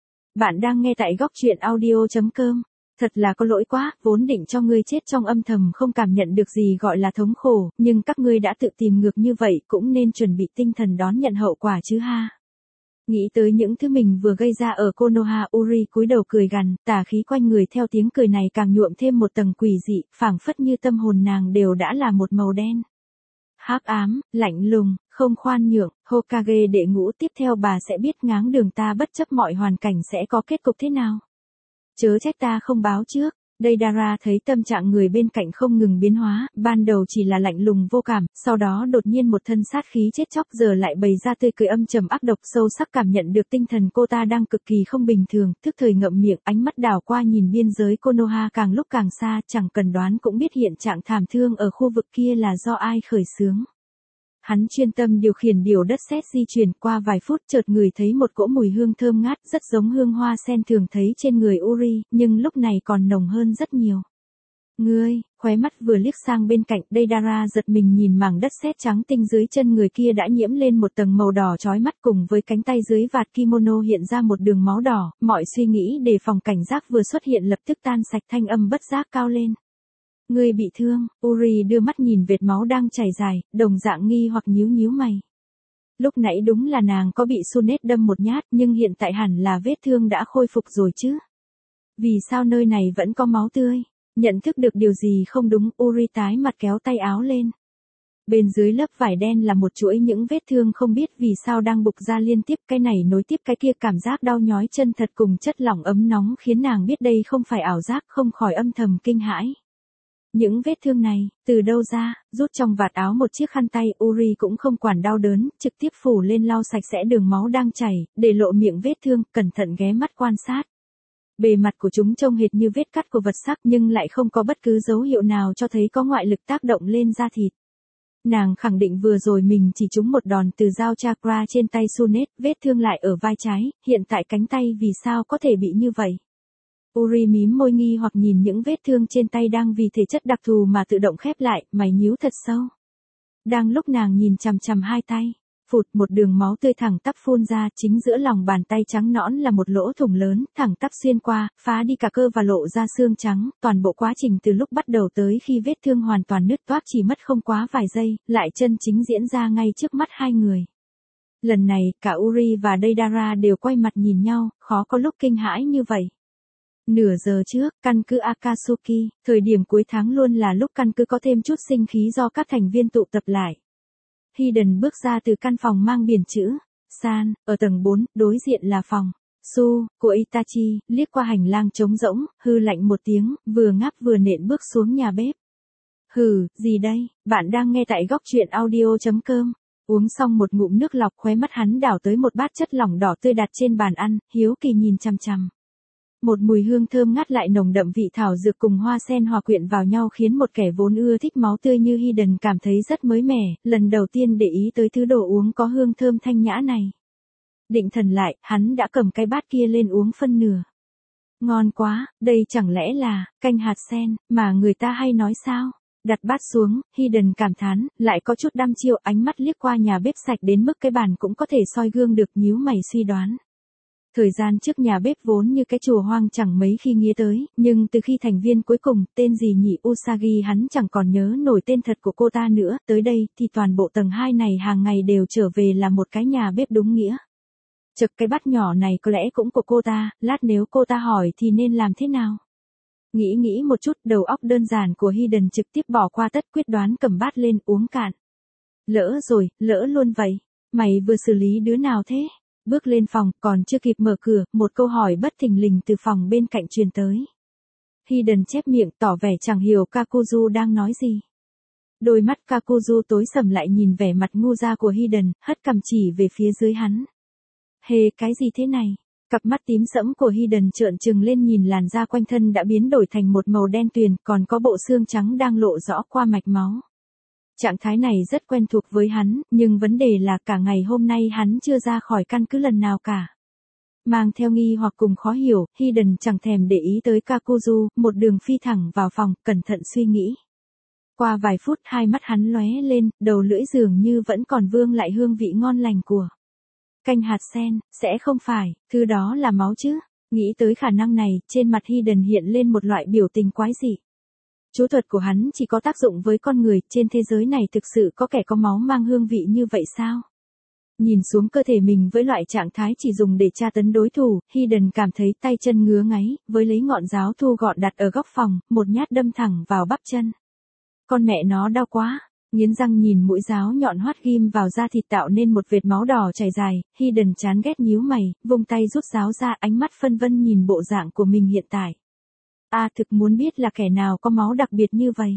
Bạn đang nghe tại góc truyện audio chấm com. Thật là có lỗi quá, vốn định cho ngươi chết trong âm thầm không cảm nhận được gì gọi là thống khổ, nhưng các ngươi đã tự tìm ngược như vậy cũng nên chuẩn bị tinh thần đón nhận hậu quả chứ ha. Nghĩ tới những thứ mình vừa gây ra ở Konoha, Uri cúi đầu cười gằn, tà khí quanh người theo tiếng cười này càng nhuộm thêm một tầng quỷ dị, phảng phất như tâm hồn nàng đều đã là một màu đen. Hắc ám, lạnh lùng, không khoan nhượng, Hokage đệ ngũ tiếp theo bà sẽ biết ngáng đường ta bất chấp mọi hoàn cảnh sẽ có kết cục thế nào. Chớ trách ta không báo trước. Deidara thấy tâm trạng người bên cạnh không ngừng biến hóa, ban đầu chỉ là lạnh lùng vô cảm, sau đó đột nhiên một thân sát khí chết chóc, giờ lại bày ra tươi cười âm trầm ác độc, sâu sắc cảm nhận được tinh thần cô ta đang cực kỳ không bình thường, thức thời ngậm miệng, ánh mắt đảo qua nhìn biên giới Konoha càng lúc càng xa, chẳng cần đoán cũng biết hiện trạng thảm thương ở khu vực kia là do ai khởi xướng. Hắn chuyên tâm điều khiển điều đất sét di chuyển, qua vài phút chợt ngửi thấy một cỗ mùi hương thơm ngát rất giống hương hoa sen thường thấy trên người Uri, nhưng lúc này còn nồng hơn rất nhiều. Ngươi, khóe mắt vừa liếc sang bên cạnh, Deidara giật mình nhìn mảng đất sét trắng tinh dưới chân người kia đã nhiễm lên một tầng màu đỏ chói mắt, cùng với cánh tay dưới vạt kimono hiện ra một đường máu đỏ, mọi suy nghĩ đề phòng cảnh giác vừa xuất hiện lập tức tan sạch, thanh âm bất giác cao lên. Ngươi bị thương, Uri đưa mắt nhìn vệt máu đang chảy dài, đồng dạng nghi hoặc nhíu nhíu mày. Lúc nãy đúng là nàng có bị Sunet đâm một nhát, nhưng hiện tại hẳn là vết thương đã khôi phục rồi chứ. Vì sao nơi này vẫn có máu tươi? Nhận thức được điều gì không đúng, Uri tái mặt kéo tay áo lên. Bên dưới lớp vải đen là một chuỗi những vết thương không biết vì sao đang bục ra liên tiếp, cái này nối tiếp cái kia, cảm giác đau nhói chân thật cùng chất lỏng ấm nóng khiến nàng biết đây không phải ảo giác, không khỏi âm thầm kinh hãi. Những vết thương này, từ đâu ra? Rút trong vạt áo một chiếc khăn tay, Uri cũng không quản đau đớn, trực tiếp phủ lên lau sạch sẽ đường máu đang chảy, để lộ miệng vết thương, cẩn thận ghé mắt quan sát. Bề mặt của chúng trông hệt như vết cắt của vật sắc nhưng lại không có bất cứ dấu hiệu nào cho thấy có ngoại lực tác động lên da thịt. Nàng khẳng định vừa rồi mình chỉ trúng một đòn từ dao chakra trên tay Sunet, vết thương lại ở vai trái, hiện tại cánh tay vì sao có thể bị như vậy? Uri mím môi nghi hoặc nhìn những vết thương trên tay đang vì thể chất đặc thù mà tự động khép lại, mày nhíu thật sâu. Đang lúc nàng nhìn chằm chằm hai tay, phụt, một đường máu tươi thẳng tắp phun ra, chính giữa lòng bàn tay trắng nõn là một lỗ thủng lớn, thẳng tắp xuyên qua, phá đi cả cơ và lộ ra xương trắng, toàn bộ quá trình từ lúc bắt đầu tới khi vết thương hoàn toàn nứt toác chỉ mất không quá vài giây, lại chân chính diễn ra ngay trước mắt hai người. Lần này, cả Uri và Deidara đều quay mặt nhìn nhau, khó có lúc kinh hãi như vậy. Nửa giờ trước, căn cứ Akatsuki, thời điểm cuối tháng luôn là lúc căn cứ có thêm chút sinh khí do các thành viên tụ tập lại. Hiden bước ra từ căn phòng mang biển chữ San, ở tầng bốn, đối diện là phòng Su của Itachi, liếc qua hành lang trống rỗng, hư lạnh một tiếng, vừa ngáp vừa nện bước xuống nhà bếp. Hừ, gì đây, bạn đang nghe tại góc truyện audio.com. Uống xong một ngụm nước lọc, khóe mắt hắn đảo tới một bát chất lỏng đỏ tươi đặt trên bàn ăn, hiếu kỳ nhìn chằm chằm. Một mùi hương thơm ngát lại nồng đậm vị thảo dược cùng hoa sen hòa quyện vào nhau khiến một kẻ vốn ưa thích máu tươi như Hiden cảm thấy rất mới mẻ, lần đầu tiên để ý tới thứ đồ uống có hương thơm thanh nhã này. Định thần lại, hắn đã cầm cái bát kia lên uống phân nửa. Ngon quá, đây chẳng lẽ là canh hạt sen mà người ta hay nói sao? Đặt bát xuống, Hiden cảm thán, lại có chút đăm chiêu, ánh mắt liếc qua nhà bếp sạch đến mức cái bàn cũng có thể soi gương được, nhíu mày suy đoán. Thời gian trước nhà bếp vốn như cái chùa hoang chẳng mấy khi nghĩ tới, nhưng từ khi thành viên cuối cùng, tên gì nhỉ Usagi hắn chẳng còn nhớ nổi tên thật của cô ta nữa, tới đây thì toàn bộ tầng hai này hàng ngày đều trở về là một cái nhà bếp đúng nghĩa. Chực, cái bát nhỏ này có lẽ cũng của cô ta, lát nếu cô ta hỏi thì nên làm thế nào? Nghĩ nghĩ một chút, đầu óc đơn giản của Hiden trực tiếp bỏ qua tất, quyết đoán cầm bát lên uống cạn. Lỡ rồi, lỡ luôn vậy. Mày vừa xử lý đứa nào thế? Bước lên phòng, còn chưa kịp mở cửa, một câu hỏi bất thình lình từ phòng bên cạnh truyền tới. Hiden chép miệng, tỏ vẻ chẳng hiểu Kakuzu đang nói gì. Đôi mắt Kakuzu tối sầm lại nhìn vẻ mặt ngu ra của Hiden, hất cằm chỉ về phía dưới hắn. Hề, cái gì thế này? Cặp mắt tím sẫm của Hiden trợn trừng lên nhìn làn da quanh thân đã biến đổi thành một màu đen tuyền, còn có bộ xương trắng đang lộ rõ qua mạch máu. Trạng thái này rất quen thuộc với hắn, nhưng vấn đề là cả ngày hôm nay hắn chưa ra khỏi căn cứ lần nào cả. Mang theo nghi hoặc cùng khó hiểu, Hiden chẳng thèm để ý tới Kakuzu, một đường phi thẳng vào phòng, cẩn thận suy nghĩ. Qua vài phút hai mắt hắn lóe lên, đầu lưỡi dường như vẫn còn vương lại hương vị ngon lành của canh hạt sen, sẽ không phải, thứ đó là máu chứ. Nghĩ tới khả năng này, trên mặt Hiden hiện lên một loại biểu tình quái dị. Chú thuật của hắn chỉ có tác dụng với con người, trên thế giới này thực sự có kẻ có máu mang hương vị như vậy sao? Nhìn xuống cơ thể mình với loại trạng thái chỉ dùng để tra tấn đối thủ, Hiden cảm thấy tay chân ngứa ngáy, với lấy ngọn giáo thu gọn đặt ở góc phòng, một nhát đâm thẳng vào bắp chân. Con mẹ nó đau quá. Nghiến răng nhìn mũi giáo nhọn hoắt ghim vào da thịt tạo nên một vệt máu đỏ chảy dài, Hiden chán ghét nhíu mày, vung tay rút giáo ra, ánh mắt phân vân nhìn bộ dạng của mình hiện tại. A à, thực muốn biết là kẻ nào có máu đặc biệt như vậy.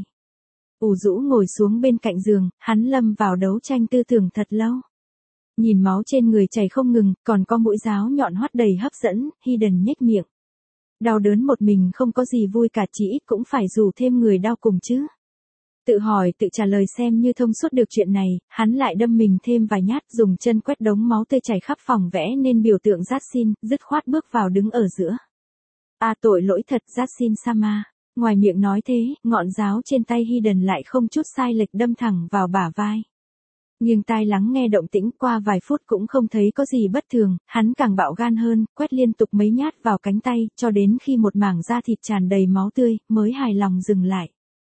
Ủ rũ ngồi xuống bên cạnh giường, hắn lâm vào đấu tranh tư tưởng thật lâu. Nhìn máu trên người chảy không ngừng, còn có mũi giáo nhọn hoắt đầy hấp dẫn, Hiden nhếch miệng. Đau đớn một mình không có gì vui cả, chỉ ít cũng phải rủ thêm người đau cùng chứ. Tự hỏi tự trả lời xem như thông suốt được chuyện này, hắn lại đâm mình thêm vài nhát, dùng chân quét đống máu tươi chảy khắp phòng vẽ nên biểu tượng Jashin, dứt khoát bước vào đứng ở giữa. À tội lỗi thật Jashin-sama. Ngoài miệng nói thế, ngọn giáo trên tay Hiden lại không chút sai lệch đâm thẳng vào bả vai. Nhưng tai lắng nghe động tĩnh, qua vài phút cũng không thấy có gì bất thường, hắn càng bạo gan hơn, quét liên tục mấy nhát vào cánh tay, cho đến khi một mảng da thịt tràn đầy máu tươi, mới hài lòng dừng lại.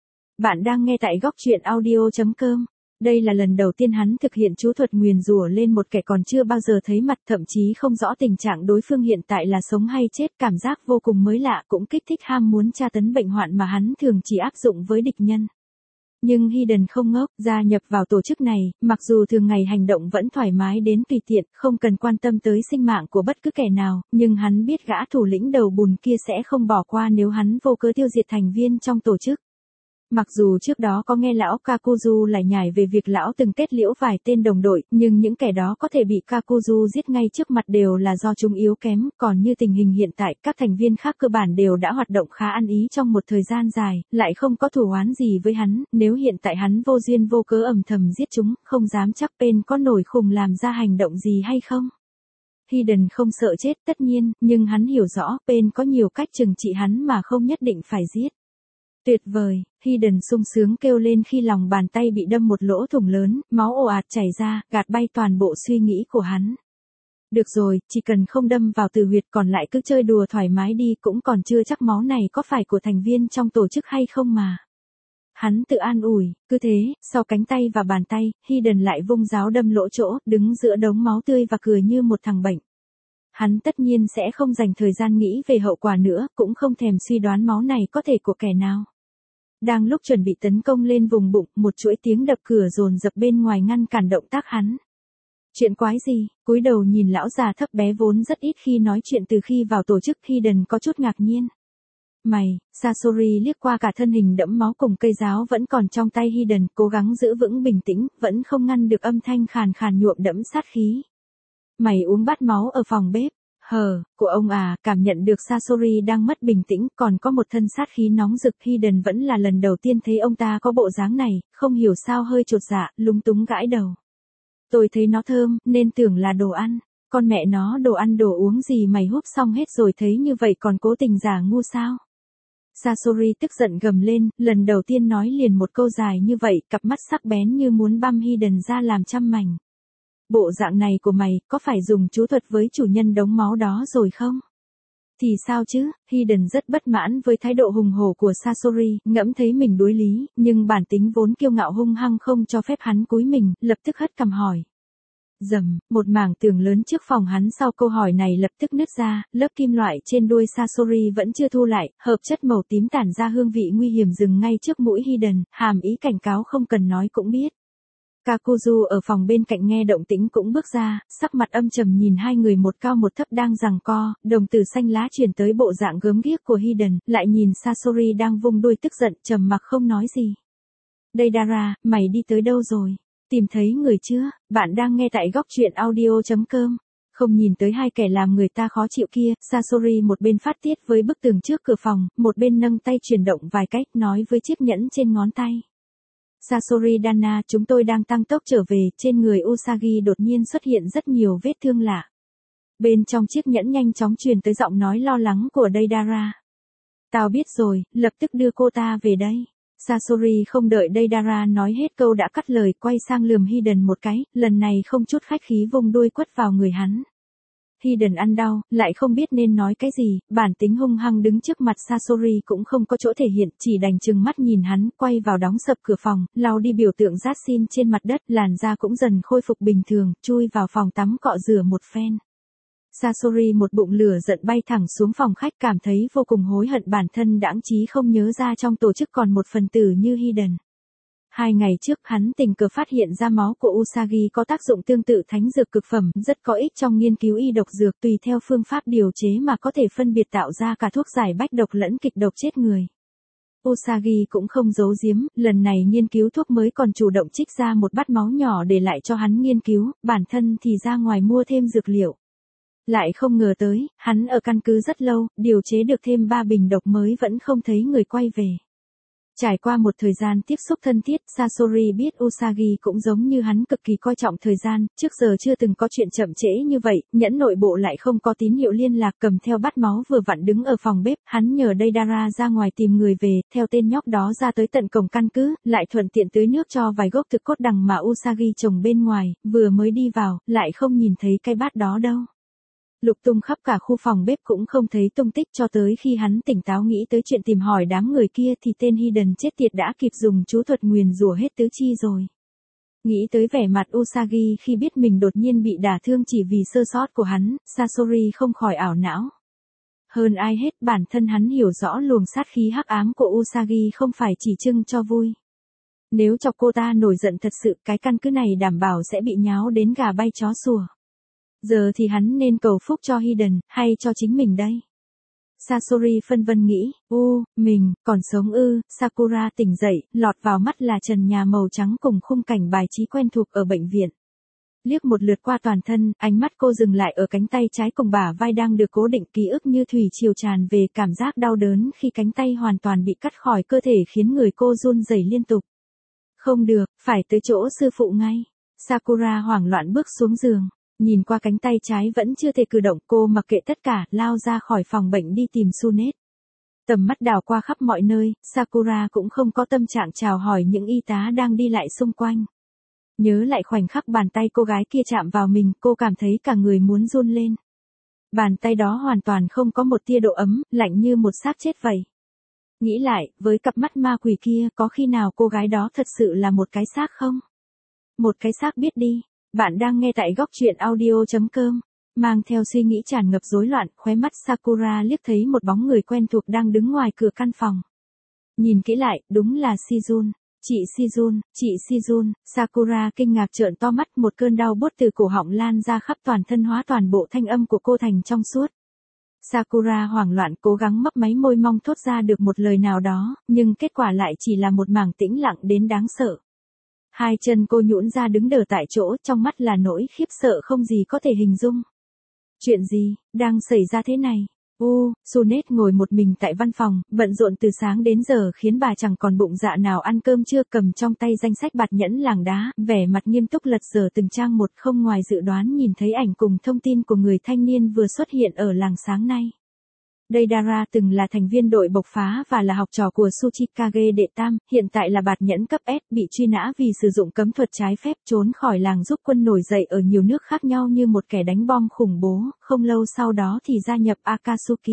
Bạn đang nghe tại góc truyện audio.com. Đây là lần đầu tiên hắn thực hiện chú thuật nguyền rủa lên một kẻ còn chưa bao giờ thấy mặt, thậm chí không rõ tình trạng đối phương hiện tại là sống hay chết, cảm giác vô cùng mới lạ, cũng kích thích ham muốn tra tấn bệnh hoạn mà hắn thường chỉ áp dụng với địch nhân. Nhưng Hiden không ngốc, gia nhập vào tổ chức này, mặc dù thường ngày hành động vẫn thoải mái đến tùy tiện, không cần quan tâm tới sinh mạng của bất cứ kẻ nào, nhưng hắn biết gã thủ lĩnh đầu bùn kia sẽ không bỏ qua nếu hắn vô cớ tiêu diệt thành viên trong tổ chức. Mặc dù trước đó có nghe lão Kakuzu lải nhải về việc lão từng kết liễu vài tên đồng đội, nhưng những kẻ đó có thể bị Kakuzu giết ngay trước mặt đều là do chúng yếu kém, còn như tình hình hiện tại, các thành viên khác cơ bản đều đã hoạt động khá ăn ý trong một thời gian dài, lại không có thù oán gì với hắn, nếu hiện tại hắn vô duyên vô cớ ầm thầm giết chúng, không dám chắc Pain có nổi khùng làm ra hành động gì hay không. Hiden không sợ chết tất nhiên, nhưng hắn hiểu rõ Pain có nhiều cách trừng trị hắn mà không nhất định phải giết. Tuyệt vời, Hiden sung sướng kêu lên khi lòng bàn tay bị đâm một lỗ thủng lớn, máu ồ ạt chảy ra, gạt bay toàn bộ suy nghĩ của hắn. Được rồi, chỉ cần không đâm vào tử huyệt, còn lại cứ chơi đùa thoải mái đi, cũng còn chưa chắc máu này có phải của thành viên trong tổ chức hay không mà. Hắn tự an ủi, cứ thế, sau cánh tay và bàn tay, Hayden lại vung giáo đâm lỗ chỗ, đứng giữa đống máu tươi và cười như một thằng bệnh. Hắn tất nhiên sẽ không dành thời gian nghĩ về hậu quả nữa, cũng không thèm suy đoán máu này có thể của kẻ nào. Đang lúc chuẩn bị tấn công lên vùng bụng, một chuỗi tiếng đập cửa dồn dập bên ngoài ngăn cản động tác hắn. Chuyện quái gì? Cúi đầu nhìn lão già thấp bé vốn rất ít khi nói chuyện từ khi vào tổ chức, Hayden có chút ngạc nhiên. Mày, Sasori liếc qua cả thân hình đẫm máu cùng cây giáo vẫn còn trong tay Hayden, cố gắng giữ vững bình tĩnh, vẫn không ngăn được âm thanh khàn khàn nhuộm đẫm sát khí. Mày uống bát máu ở phòng bếp. Hờ, của ông à, cảm nhận được Sasori đang mất bình tĩnh, còn có một thân sát khí nóng rực. Hayden vẫn là lần đầu tiên thấy ông ta có bộ dáng này, không hiểu sao hơi chột dạ, lúng túng gãi đầu. Tôi thấy nó thơm, nên tưởng là đồ ăn. Con mẹ nó, đồ ăn đồ uống gì mày húp xong hết rồi thấy như vậy còn cố tình giả ngu sao? Sasori tức giận gầm lên, lần đầu tiên nói liền một câu dài như vậy, cặp mắt sắc bén như muốn băm Hayden ra làm trăm mảnh. Bộ dạng này của mày, có phải dùng chú thuật với chủ nhân đống máu đó rồi không? Thì sao chứ? Hayden rất bất mãn với thái độ hùng hổ của Sasori, ngẫm thấy mình đối lý, nhưng bản tính vốn kiêu ngạo hung hăng không cho phép hắn cúi mình, lập tức hất cằm hỏi. Dầm, một mảng tường lớn trước phòng hắn sau câu hỏi này lập tức nứt ra, lớp kim loại trên đuôi Sasori vẫn chưa thu lại, hợp chất màu tím tản ra hương vị nguy hiểm dừng ngay trước mũi Hayden, hàm ý cảnh cáo không cần nói cũng biết. Kakuzu ở phòng bên cạnh nghe động tĩnh cũng bước ra, sắc mặt âm trầm nhìn hai người một cao một thấp đang giằng co, đồng tử xanh lá chuyển tới bộ dạng gớm ghiếc của Hayden, lại nhìn Sasori đang vung đuôi tức giận, trầm mặc không nói gì. Deidara, mày đi tới đâu rồi? Tìm thấy người chưa? Bạn đang nghe tại góc truyện audio chấm com. Không nhìn tới hai kẻ làm người ta khó chịu kia, Sasori một bên phát tiết với bức tường trước cửa phòng, một bên nâng tay chuyển động vài cách nói với chiếc nhẫn trên ngón tay. Sasori Dana, chúng tôi đang tăng tốc trở về, trên người Usagi đột nhiên xuất hiện rất nhiều vết thương lạ. Bên trong chiếc nhẫn nhanh chóng truyền tới giọng nói lo lắng của Deidara. Tao biết rồi, lập tức đưa cô ta về đây. Sasori không đợi Deidara nói hết câu đã cắt lời, quay sang lườm Hayden một cái, lần này không chút khách khí vung đuôi quất vào người hắn. Hayden ăn đau, lại không biết nên nói cái gì, bản tính hung hăng đứng trước mặt Sasori cũng không có chỗ thể hiện, chỉ đành chừng mắt nhìn hắn, quay vào đóng sập cửa phòng, lau đi biểu tượng rát xin trên mặt đất, làn da cũng dần khôi phục bình thường, chui vào phòng tắm cọ rửa một phen. Sasori một bụng lửa giận bay thẳng xuống phòng khách, cảm thấy vô cùng hối hận bản thân đãng trí không nhớ ra trong tổ chức còn một phần tử như Hayden. Hai ngày trước hắn tình cờ phát hiện ra máu của Usagi có tác dụng tương tự thánh dược cực phẩm, rất có ích trong nghiên cứu y độc dược, tùy theo phương pháp điều chế mà có thể phân biệt tạo ra cả thuốc giải bách độc lẫn kịch độc chết người. Usagi cũng không giấu giếm, lần này nghiên cứu thuốc mới còn chủ động trích ra một bát máu nhỏ để lại cho hắn nghiên cứu, bản thân thì ra ngoài mua thêm dược liệu. Lại không ngờ tới, hắn ở căn cứ rất lâu, điều chế được thêm ba bình độc mới vẫn không thấy người quay về. Trải qua một thời gian tiếp xúc thân thiết, Sasori biết Usagi cũng giống như hắn cực kỳ coi trọng thời gian, trước giờ chưa từng có chuyện chậm trễ như vậy, nhẫn nội bộ lại không có tín hiệu liên lạc, cầm theo bát máu vừa vặn đứng ở phòng bếp, hắn nhờ Deidara ra ngoài tìm người về, theo tên nhóc đó ra tới tận cổng căn cứ, lại thuận tiện tưới nước cho vài gốc thực cốt đằng mà Usagi trồng bên ngoài, vừa mới đi vào, lại không nhìn thấy cái bát đó đâu. Lục tung khắp cả khu phòng bếp cũng không thấy tung tích, cho tới khi hắn tỉnh táo nghĩ tới chuyện tìm hỏi đám người kia thì tên Hayden chết tiệt đã kịp dùng chú thuật nguyền rủa hết tứ chi rồi. Nghĩ tới vẻ mặt Usagi khi biết mình đột nhiên bị đả thương chỉ vì sơ sót của hắn, Sasori không khỏi ảo não. Hơn ai hết, bản thân hắn hiểu rõ luồng sát khí hắc ám của Usagi không phải chỉ trưng cho vui. Nếu chọc cô ta nổi giận thật sự, cái căn cứ này đảm bảo sẽ bị nháo đến gà bay chó sủa. Giờ thì hắn nên cầu phúc cho Hayden, hay cho chính mình đây? Sasori phân vân nghĩ, u, mình, còn sống ư? Sakura tỉnh dậy, lọt vào mắt là trần nhà màu trắng cùng khung cảnh bài trí quen thuộc ở bệnh viện. Liếc một lượt qua toàn thân, ánh mắt cô dừng lại ở cánh tay trái cùng bả vai đang được cố định, ký ức như thủy triều tràn về, cảm giác đau đớn khi cánh tay hoàn toàn bị cắt khỏi cơ thể khiến người cô run rẩy liên tục. Không được, phải tới chỗ sư phụ ngay. Sakura hoảng loạn bước xuống giường. Nhìn qua cánh tay trái vẫn chưa thể cử động, cô mặc kệ tất cả, lao ra khỏi phòng bệnh đi tìm Sunet. Tầm mắt đảo qua khắp mọi nơi, Sakura cũng không có tâm trạng chào hỏi những y tá đang đi lại xung quanh. Nhớ lại khoảnh khắc bàn tay cô gái kia chạm vào mình, cô cảm thấy cả người muốn run lên. Bàn tay đó hoàn toàn không có một tia độ ấm, lạnh như một xác chết vậy. Nghĩ lại, với cặp mắt ma quỷ kia, có khi nào cô gái đó thật sự là một cái xác không? Một cái xác biết đi. Bạn đang nghe tại góc truyện audio.com. Mang theo suy nghĩ tràn ngập rối loạn, khóe mắt Sakura liếc thấy một bóng người quen thuộc đang đứng ngoài cửa căn phòng. Nhìn kỹ lại, đúng là Shizun. Chị Shizun, chị Shizun. Sakura kinh ngạc trợn to mắt, một cơn đau buốt từ cổ họng lan ra khắp toàn thân, hóa toàn bộ thanh âm của cô thành trong suốt. Sakura hoảng loạn cố gắng mấp máy môi mong thốt ra được một lời nào đó, nhưng kết quả lại chỉ là một mảng tĩnh lặng đến đáng sợ. Hai chân cô nhũn ra đứng đờ tại chỗ, trong mắt là nỗi khiếp sợ không gì có thể hình dung. Chuyện gì đang xảy ra thế này? U, Sunet ngồi một mình tại văn phòng, bận rộn từ sáng đến giờ khiến bà chẳng còn bụng dạ nào ăn cơm trưa, cầm trong tay danh sách bạt nhẫn làng đá, vẻ mặt nghiêm túc lật dở từng trang một, không ngoài dự đoán nhìn thấy ảnh cùng thông tin của người thanh niên vừa xuất hiện ở làng sáng nay. Deidara từng là thành viên đội bộc phá và là học trò của Tsuchikage đệ tam, hiện tại là bạt nhẫn cấp S, bị truy nã vì sử dụng cấm thuật trái phép, trốn khỏi làng giúp quân nổi dậy ở nhiều nước khác nhau như một kẻ đánh bom khủng bố, không lâu sau đó thì gia nhập Akatsuki.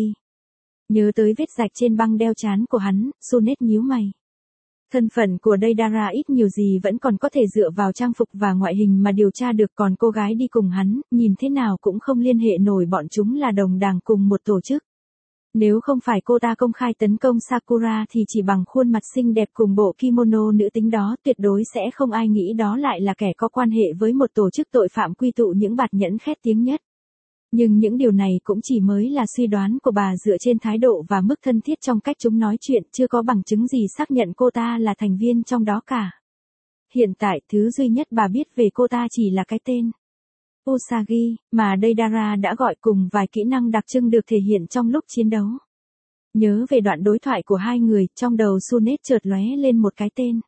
Nhớ tới vết rạch trên băng đeo trán của hắn, Sunet nhíu mày. Thân phận của Deidara ít nhiều gì vẫn còn có thể dựa vào trang phục và ngoại hình mà điều tra được, còn cô gái đi cùng hắn, nhìn thế nào cũng không liên hệ nổi bọn chúng là đồng đảng cùng một tổ chức. Nếu không phải cô ta công khai tấn công Sakura thì chỉ bằng khuôn mặt xinh đẹp cùng bộ kimono nữ tính đó, tuyệt đối sẽ không ai nghĩ đó lại là kẻ có quan hệ với một tổ chức tội phạm quy tụ những bạt nhẫn khét tiếng nhất. Nhưng những điều này cũng chỉ mới là suy đoán của bà dựa trên thái độ và mức thân thiết trong cách chúng nói chuyện, chưa có bằng chứng gì xác nhận cô ta là thành viên trong đó cả. Hiện tại, thứ duy nhất bà biết về cô ta chỉ là cái tên Usagi, mà Deidara đã gọi cùng vài kỹ năng đặc trưng được thể hiện trong lúc chiến đấu. Nhớ về đoạn đối thoại của hai người, trong đầu Sunet chợt lóe lên một cái tên.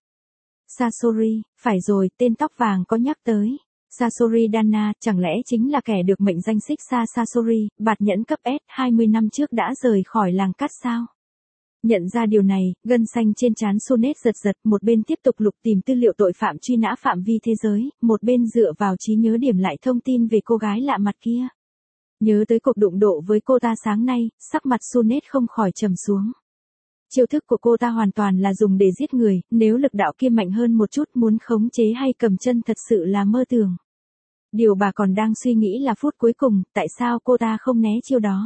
Sasori, phải rồi, tên tóc vàng có nhắc tới. Sasori Dana, chẳng lẽ chính là kẻ được mệnh danh xích xa Sasori, bạt nhẫn cấp S, hai mươi năm trước đã rời khỏi làng cát sao? Nhận ra điều này, gân xanh trên trán Sunet giật giật, một bên tiếp tục lục tìm tư liệu tội phạm truy nã phạm vi thế giới, một bên dựa vào trí nhớ điểm lại thông tin về cô gái lạ mặt kia. Nhớ tới cuộc đụng độ với cô ta sáng nay, sắc mặt Sunet không khỏi trầm xuống. Chiêu thức của cô ta hoàn toàn là dùng để giết người, nếu lực đạo kia mạnh hơn một chút, muốn khống chế hay cầm chân thật sự là mơ tưởng. Điều bà còn đang suy nghĩ là phút cuối cùng, tại sao cô ta không né chiêu đó?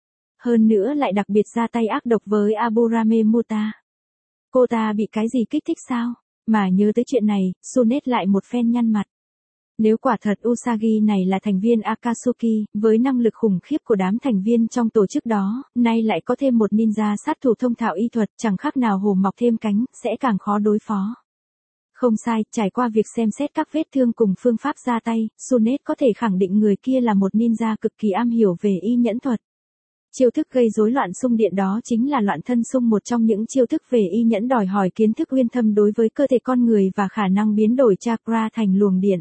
Hơn nữa lại đặc biệt ra tay ác độc với Aburame Muta. Cô ta bị cái gì kích thích sao? Mà nhớ tới chuyện này, Sunet lại một phen nhăn mặt. Nếu quả thật Usagi này là thành viên Akatsuki, với năng lực khủng khiếp của đám thành viên trong tổ chức đó, nay lại có thêm một ninja sát thủ thông thạo y thuật, chẳng khác nào hổ mọc thêm cánh, sẽ càng khó đối phó. Không sai, trải qua việc xem xét các vết thương cùng phương pháp ra tay, Sunet có thể khẳng định người kia là một ninja cực kỳ am hiểu về y nhẫn thuật. Chiêu thức gây rối loạn xung điện đó chính là loạn thân xung, một trong những chiêu thức về y nhẫn đòi hỏi kiến thức uyên thâm đối với cơ thể con người và khả năng biến đổi chakra thành luồng điện.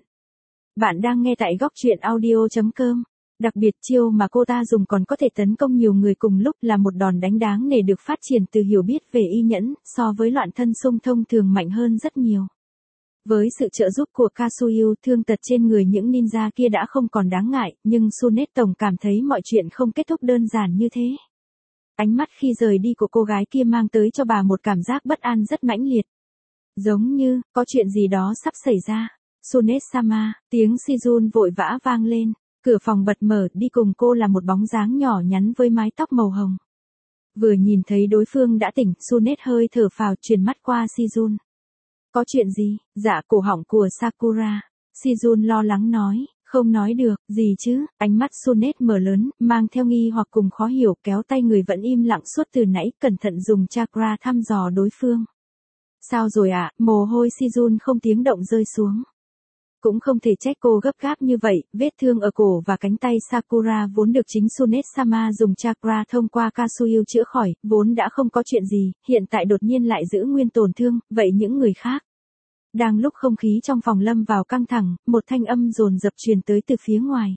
Bạn đang nghe tại góc truyện audio.com. Đặc biệt chiêu mà cô ta dùng còn có thể tấn công nhiều người cùng lúc, là một đòn đánh đáng nể được phát triển từ hiểu biết về y nhẫn, so với loạn thân xung thông thường mạnh hơn rất nhiều. Với sự trợ giúp của Kasuyu, thương tật trên người những ninja kia đã không còn đáng ngại, nhưng Sunet tổng cảm thấy mọi chuyện không kết thúc đơn giản như thế. Ánh mắt khi rời đi của cô gái kia mang tới cho bà một cảm giác bất an rất mãnh liệt. Giống như, có chuyện gì đó sắp xảy ra. Sunet-sama, tiếng Shizun vội vã vang lên. Cửa phòng bật mở, đi cùng cô là một bóng dáng nhỏ nhắn với mái tóc màu hồng. Vừa nhìn thấy đối phương đã tỉnh, Sunet hơi thở phào, chuyển mắt qua Shizun. Có chuyện gì? Dạ, cổ họng của Sakura. Shizun lo lắng nói, không nói được, gì chứ? Ánh mắt Sunet mở lớn, mang theo nghi hoặc cùng khó hiểu, kéo tay người vẫn im lặng suốt từ nãy, cẩn thận dùng chakra thăm dò đối phương. Sao rồi ạ? À? Mồ hôi Shizun không tiếng động rơi xuống. Cũng không thể trách cô gấp gáp như vậy, vết thương ở cổ và cánh tay Sakura vốn được chính Sunet-sama dùng chakra thông qua Kasuyu chữa khỏi, vốn đã không có chuyện gì, hiện tại đột nhiên lại giữ nguyên tổn thương, vậy những người khác? Đang lúc không khí trong phòng lâm vào căng thẳng, một thanh âm dồn dập truyền tới từ phía ngoài.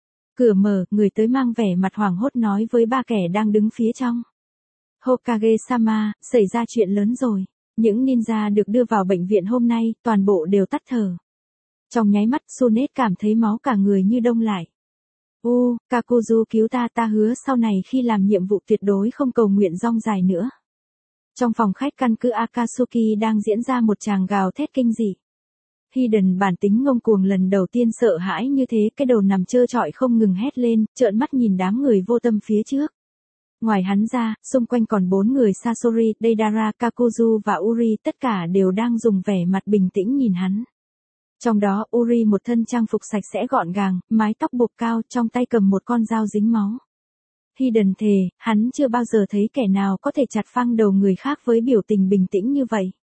Cửa mở, người tới mang vẻ mặt hoảng hốt nói với ba kẻ đang đứng phía trong. Hokage-sama, xảy ra chuyện lớn rồi. Những ninja được đưa vào bệnh viện hôm nay, toàn bộ đều tắt thở. Trong nháy mắt, Sunet cảm thấy máu cả người như đông lại. U, Kakuzu cứu ta, ta hứa sau này khi làm nhiệm vụ tuyệt đối không cầu nguyện rong dài nữa. Trong phòng khách căn cứ Akatsuki đang diễn ra một tràng gào thét kinh dị. Hiden bản tính ngông cuồng lần đầu tiên sợ hãi như thế, cái đầu nằm trơ trọi không ngừng hét lên, trợn mắt nhìn đám người vô tâm phía trước. Ngoài hắn ra, xung quanh còn bốn người Sasori, Deidara, Kakuzu và Uri, tất cả đều đang dùng vẻ mặt bình tĩnh nhìn hắn. Trong đó Uri một thân trang phục sạch sẽ gọn gàng, mái tóc buộc cao, trong tay cầm một con dao dính máu. Hiden thề, hắn chưa bao giờ thấy kẻ nào có thể chặt phăng đầu người khác với biểu tình bình tĩnh như vậy.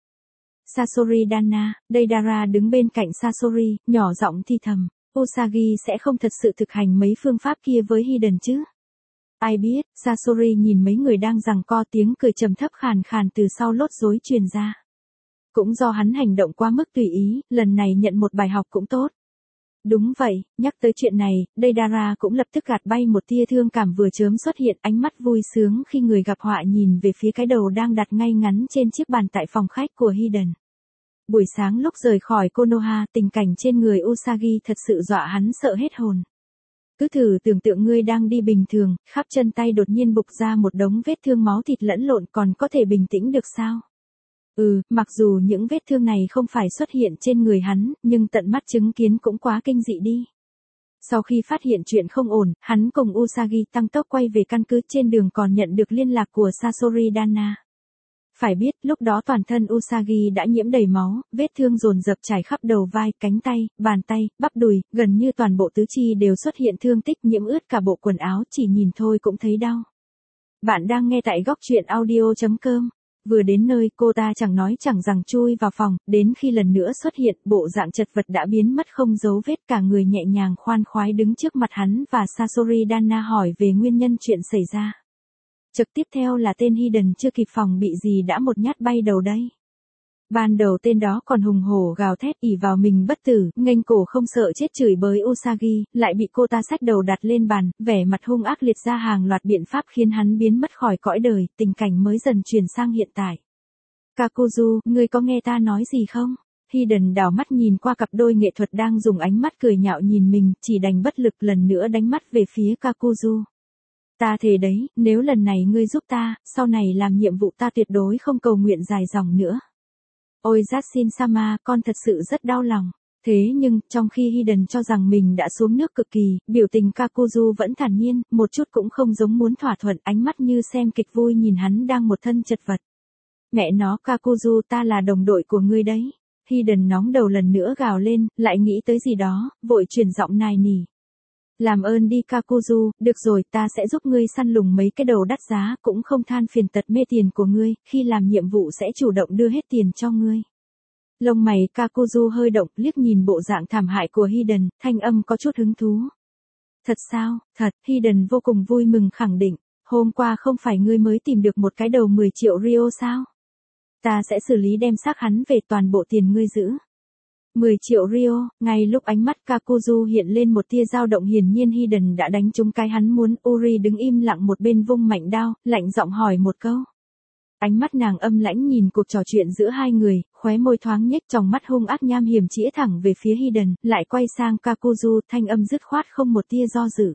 Sasori Dana, Deidara đứng bên cạnh Sasori, nhỏ giọng thi thầm, Usagi sẽ không thật sự thực hành mấy phương pháp kia với Hiden chứ. Ai biết, Sasori nhìn mấy người đang giằng co, tiếng cười trầm thấp khàn khàn từ sau lốt rối truyền ra. Cũng do hắn hành động quá mức tùy ý, lần này nhận một bài học cũng tốt. Đúng vậy, nhắc tới chuyện này, Deidara cũng lập tức gạt bay một tia thương cảm vừa chớm xuất hiện, ánh mắt vui sướng khi người gặp họa nhìn về phía cái đầu đang đặt ngay ngắn trên chiếc bàn tại phòng khách của Hiden. Buổi sáng lúc rời khỏi Konoha, tình cảnh trên người Usagi thật sự dọa hắn sợ hết hồn. Cứ thử tưởng tượng ngươi đang đi bình thường, khắp chân tay đột nhiên bục ra một đống vết thương máu thịt lẫn lộn, còn có thể bình tĩnh được sao? Ừ, mặc dù những vết thương này không phải xuất hiện trên người hắn, nhưng tận mắt chứng kiến cũng quá kinh dị đi. Sau khi phát hiện chuyện không ổn, hắn cùng Usagi tăng tốc quay về căn cứ, trên đường còn nhận được liên lạc của Sasori Dana. Phải biết, lúc đó toàn thân Usagi đã nhiễm đầy máu, vết thương dồn dập trải khắp đầu vai, cánh tay, bàn tay, bắp đùi, gần như toàn bộ tứ chi đều xuất hiện thương tích, nhiễm ướt cả bộ quần áo, chỉ nhìn thôi cũng thấy đau. Bạn đang nghe tại góc truyện audio chấm com. Vừa đến nơi, cô ta chẳng nói chẳng rằng chui vào phòng, đến khi lần nữa xuất hiện, bộ dạng chật vật đã biến mất không dấu vết, cả người nhẹ nhàng khoan khoái đứng trước mặt hắn và Sasori Dana hỏi về nguyên nhân chuyện xảy ra. Trực tiếp theo là tên Hiden chưa kịp phòng bị gì đã một nhát bay đầu đây. Ban đầu tên đó còn hùng hổ gào thét ỉ vào mình bất tử, nghênh cổ không sợ chết chửi bới Usagi, lại bị cô ta xách đầu đặt lên bàn, vẻ mặt hung ác liệt ra hàng loạt biện pháp khiến hắn biến mất khỏi cõi đời, tình cảnh mới dần chuyển sang hiện tại. Kakuzu, ngươi có nghe ta nói gì không? Hiden đảo mắt nhìn qua cặp đôi nghệ thuật đang dùng ánh mắt cười nhạo nhìn mình, chỉ đành bất lực lần nữa đánh mắt về phía Kakuzu. Ta thề đấy, nếu lần này ngươi giúp ta, sau này làm nhiệm vụ ta tuyệt đối không cầu nguyện dài dòng nữa. Ôi Jashin-sama, con thật sự rất đau lòng. Thế nhưng, trong khi Hiden cho rằng mình đã xuống nước cực kỳ, biểu tình Kakuzu vẫn thản nhiên, một chút cũng không giống muốn thỏa thuận, ánh mắt như xem kịch vui nhìn hắn đang một thân chật vật. Mẹ nó Kakuzu, ta là đồng đội của ngươi đấy. Hiden nóng đầu lần nữa gào lên, lại nghĩ tới gì đó, vội chuyển giọng nài nỉ. Làm ơn đi Kakuzu, được rồi, ta sẽ giúp ngươi săn lùng mấy cái đầu đắt giá, cũng không than phiền tật mê tiền của ngươi, khi làm nhiệm vụ sẽ chủ động đưa hết tiền cho ngươi. Lông mày Kakuzu hơi động, liếc nhìn bộ dạng thảm hại của Hiden, thanh âm có chút hứng thú. Thật sao, thật, Hiden vô cùng vui mừng khẳng định, hôm qua không phải ngươi mới tìm được một cái đầu mười triệu Rio sao? Ta sẽ xử lý đem xác hắn về, toàn bộ tiền ngươi giữ. mười triệu Rio, ngay lúc ánh mắt Kakuzu hiện lên một tia dao động, hiển nhiên Hiden đã đánh trúng cái hắn muốn. Uri đứng im lặng một bên vung mạnh đao, lạnh giọng hỏi một câu. Ánh mắt nàng âm lãnh nhìn cuộc trò chuyện giữa hai người, khóe môi thoáng nhếch, tròng mắt hung ác nham hiểm chĩa thẳng về phía Hiden, lại quay sang Kakuzu, thanh âm dứt khoát không một tia do dự.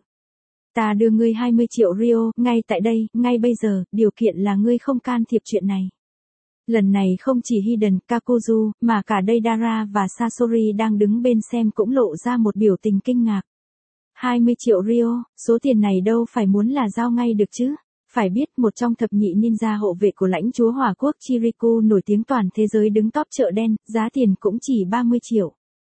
Ta đưa ngươi hai mươi triệu Rio, ngay tại đây, ngay bây giờ, điều kiện là ngươi không can thiệp chuyện này. Lần này không chỉ Hiden, Kakuzu, mà cả Deidara và Sasori đang đứng bên xem cũng lộ ra một biểu tình kinh ngạc. hai mươi triệu Rio, số tiền này đâu phải muốn là giao ngay được chứ. Phải biết một trong thập nhị ninja hộ vệ của lãnh chúa Hỏa quốc Chiriku nổi tiếng toàn thế giới đứng top chợ đen, giá tiền cũng chỉ ba mươi triệu.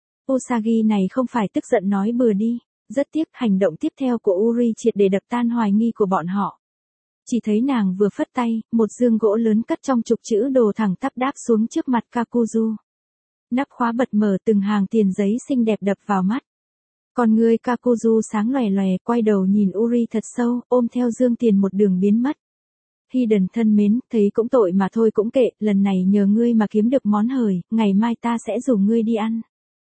Usagi này không phải tức giận nói bừa đi. Rất tiếc hành động tiếp theo của Uri triệt để đập tan hoài nghi của bọn họ. Chỉ thấy nàng vừa phất tay, một dương gỗ lớn cất trong trục chữ đồ thẳng tắp đáp xuống trước mặt Kakuzu. Nắp khóa bật mở, từng hàng tiền giấy xinh đẹp đập vào mắt. Còn người Kakuzu sáng lòe lòe, quay đầu nhìn Uri thật sâu, ôm theo dương tiền một đường biến mất. Hiden thân mến, thấy cũng tội mà thôi cũng kệ, lần này nhờ ngươi mà kiếm được món hời, ngày mai ta sẽ rủ ngươi đi ăn.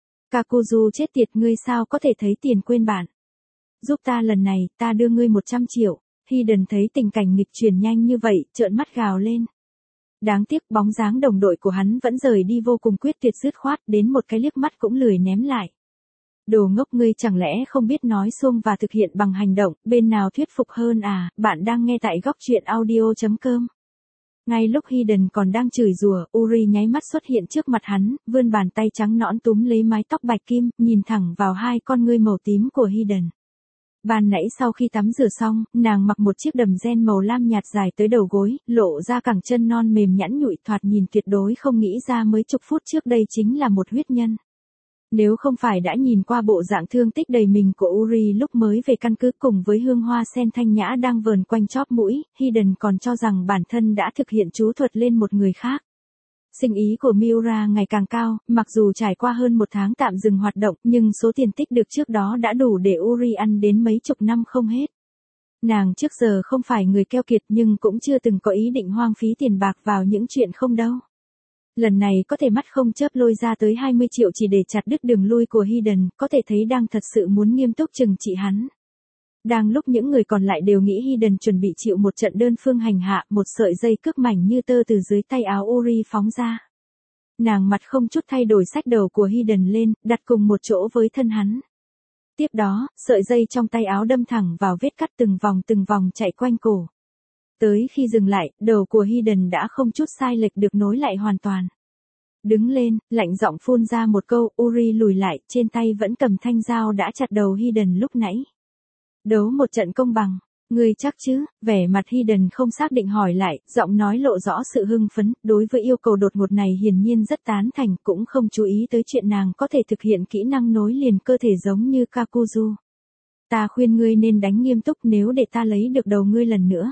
Kakuzu chết tiệt, ngươi sao có thể thấy tiền quên bạn. Giúp ta lần này, ta đưa ngươi một trăm triệu. Hiden thấy tình cảnh nghịch chuyển nhanh như vậy, trợn mắt gào lên. Đáng tiếc bóng dáng đồng đội của hắn vẫn rời đi vô cùng quyết tuyệt dứt khoát, đến một cái liếc mắt cũng lười ném lại. Đồ ngốc, ngươi chẳng lẽ không biết nói xuông và thực hiện bằng hành động, bên nào thuyết phục hơn à? Bạn đang nghe tại góc truyện audio chấm com. Ngay lúc Hidden còn đang chửi rủa, Uri nháy mắt xuất hiện trước mặt hắn, vươn bàn tay trắng nõn túm lấy mái tóc bạch kim, nhìn thẳng vào hai con ngươi màu tím của Hidden. Ban nãy sau khi tắm rửa xong, nàng mặc một chiếc đầm ren màu lam nhạt dài tới đầu gối, lộ ra cẳng chân non mềm nhẵn nhụi, thoạt nhìn tuyệt đối không nghĩ ra mới chục phút trước đây chính là một huyết nhân. Nếu không phải đã nhìn qua bộ dạng thương tích đầy mình của Uri lúc mới về căn cứ cùng với hương hoa sen thanh nhã đang vờn quanh chóp mũi, Hidden còn cho rằng bản thân đã thực hiện chú thuật lên một người khác. Sinh ý của Miura ngày càng cao, mặc dù trải qua hơn một tháng tạm dừng hoạt động, nhưng số tiền tích được trước đó đã đủ để Uri ăn đến mấy chục năm không hết. Nàng trước giờ không phải người keo kiệt nhưng cũng chưa từng có ý định hoang phí tiền bạc vào những chuyện không đâu. Lần này có thể mắt không chớp lôi ra tới hai mươi triệu chỉ để chặt đứt đường lui của Hidden, có thể thấy đang thật sự muốn nghiêm túc trừng trị hắn. Đang lúc những người còn lại đều nghĩ Hidden chuẩn bị chịu một trận đơn phương hành hạ, một sợi dây cước mảnh như tơ từ dưới tay áo Uri phóng ra. Nàng mặt không chút thay đổi xách đầu của Hidden lên, đặt cùng một chỗ với thân hắn. Tiếp đó, sợi dây trong tay áo đâm thẳng vào vết cắt từng vòng từng vòng chạy quanh cổ. Tới khi dừng lại, đầu của Hidden đã không chút sai lệch được nối lại hoàn toàn. Đứng lên, lạnh giọng phun ra một câu, Uri lùi lại, trên tay vẫn cầm thanh dao đã chặt đầu Hidden lúc nãy. Đấu một trận công bằng, ngươi chắc chứ? Vẻ mặt Hidden không xác định hỏi lại, giọng nói lộ rõ sự hưng phấn, đối với yêu cầu đột ngột này hiển nhiên rất tán thành, cũng không chú ý tới chuyện nàng có thể thực hiện kỹ năng nối liền cơ thể giống như Kakuzu. Ta khuyên ngươi nên đánh nghiêm túc nếu để ta lấy được đầu ngươi lần nữa.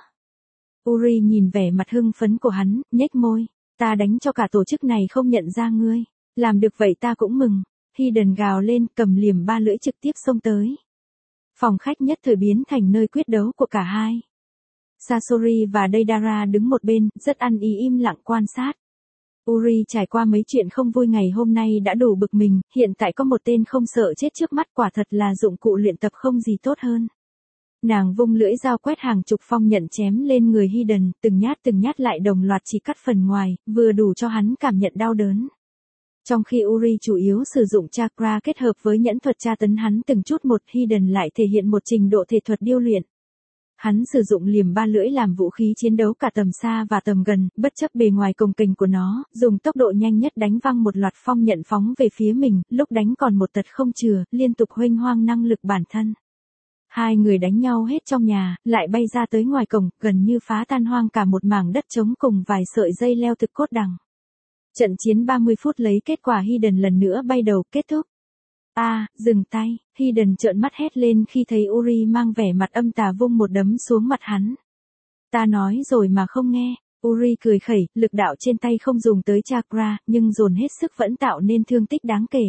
Uri nhìn vẻ mặt hưng phấn của hắn, nhếch môi, ta đánh cho cả tổ chức này không nhận ra ngươi, làm được vậy ta cũng mừng. Hidden gào lên, cầm liềm ba lưỡi trực tiếp xông tới. Phòng khách nhất thời biến thành nơi quyết đấu của cả hai. Sasori và Deidara đứng một bên, rất ăn ý im lặng quan sát. Uri trải qua mấy chuyện không vui ngày hôm nay đã đủ bực mình, hiện tại có một tên không sợ chết trước mắt quả thật là dụng cụ luyện tập không gì tốt hơn. Nàng vung lưỡi dao quét hàng chục phong nhận chém lên người Hidden, từng nhát từng nhát lại đồng loạt chỉ cắt phần ngoài, vừa đủ cho hắn cảm nhận đau đớn. Trong khi Uri chủ yếu sử dụng chakra kết hợp với nhẫn thuật tra tấn hắn từng chút một, Hidden lại thể hiện một trình độ thể thuật điêu luyện. Hắn sử dụng liềm ba lưỡi làm vũ khí chiến đấu cả tầm xa và tầm gần, bất chấp bề ngoài cồng kềnh của nó, dùng tốc độ nhanh nhất đánh văng một loạt phong nhận phóng về phía mình, lúc đánh còn một tật không chừa, liên tục huênh hoang năng lực bản thân. Hai người đánh nhau hết trong nhà, lại bay ra tới ngoài cổng, gần như phá tan hoang cả một mảng đất trống cùng vài sợi dây leo thực cốt đằng. Trận chiến ba mươi phút lấy kết quả Hidden lần nữa bay đầu, kết thúc. A, à, dừng tay, Hidden trợn mắt hét lên khi thấy Uri mang vẻ mặt âm tà vung một đấm xuống mặt hắn. Ta nói rồi mà không nghe, Uri cười khẩy, lực đạo trên tay không dùng tới chakra, nhưng dồn hết sức vẫn tạo nên thương tích đáng kể.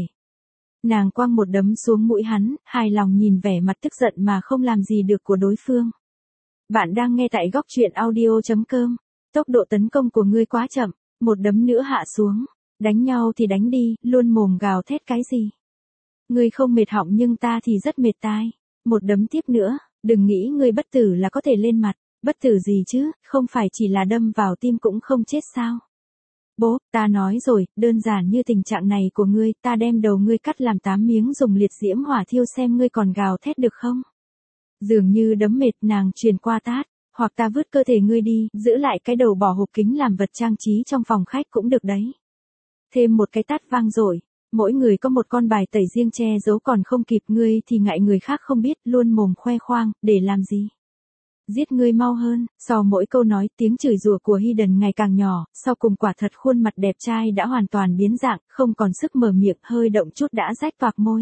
Nàng quăng một đấm xuống mũi hắn, hài lòng nhìn vẻ mặt tức giận mà không làm gì được của đối phương. Bạn đang nghe tại góc truyện audio chấm com. Tốc độ tấn công của ngươi quá chậm, một đấm nữa hạ xuống. Đánh nhau thì đánh đi, luôn mồm gào thét cái gì. Ngươi không mệt họng nhưng ta thì rất mệt tai. Một đấm tiếp nữa, đừng nghĩ ngươi bất tử là có thể lên mặt. Bất tử gì chứ, không phải chỉ là đâm vào tim cũng không chết sao. Bố, ta nói rồi, đơn giản như tình trạng này của ngươi, ta đem đầu ngươi cắt làm tám miếng dùng liệt diễm hỏa thiêu xem ngươi còn gào thét được không. Dường như đấm mệt nàng truyền qua tát, hoặc ta vứt cơ thể ngươi đi, giữ lại cái đầu bỏ hộp kính làm vật trang trí trong phòng khách cũng được đấy. Thêm một cái tát vang rồi, mỗi người có một con bài tẩy riêng che giấu còn không kịp, ngươi thì ngại người khác không biết, luôn mồm khoe khoang, để làm gì. Giết ngươi mau hơn. Sau mỗi câu nói, tiếng chửi rủa của Hidden ngày càng nhỏ, sau cùng quả thật khuôn mặt đẹp trai đã hoàn toàn biến dạng, không còn sức mở miệng, hơi động chút đã rách toạc môi.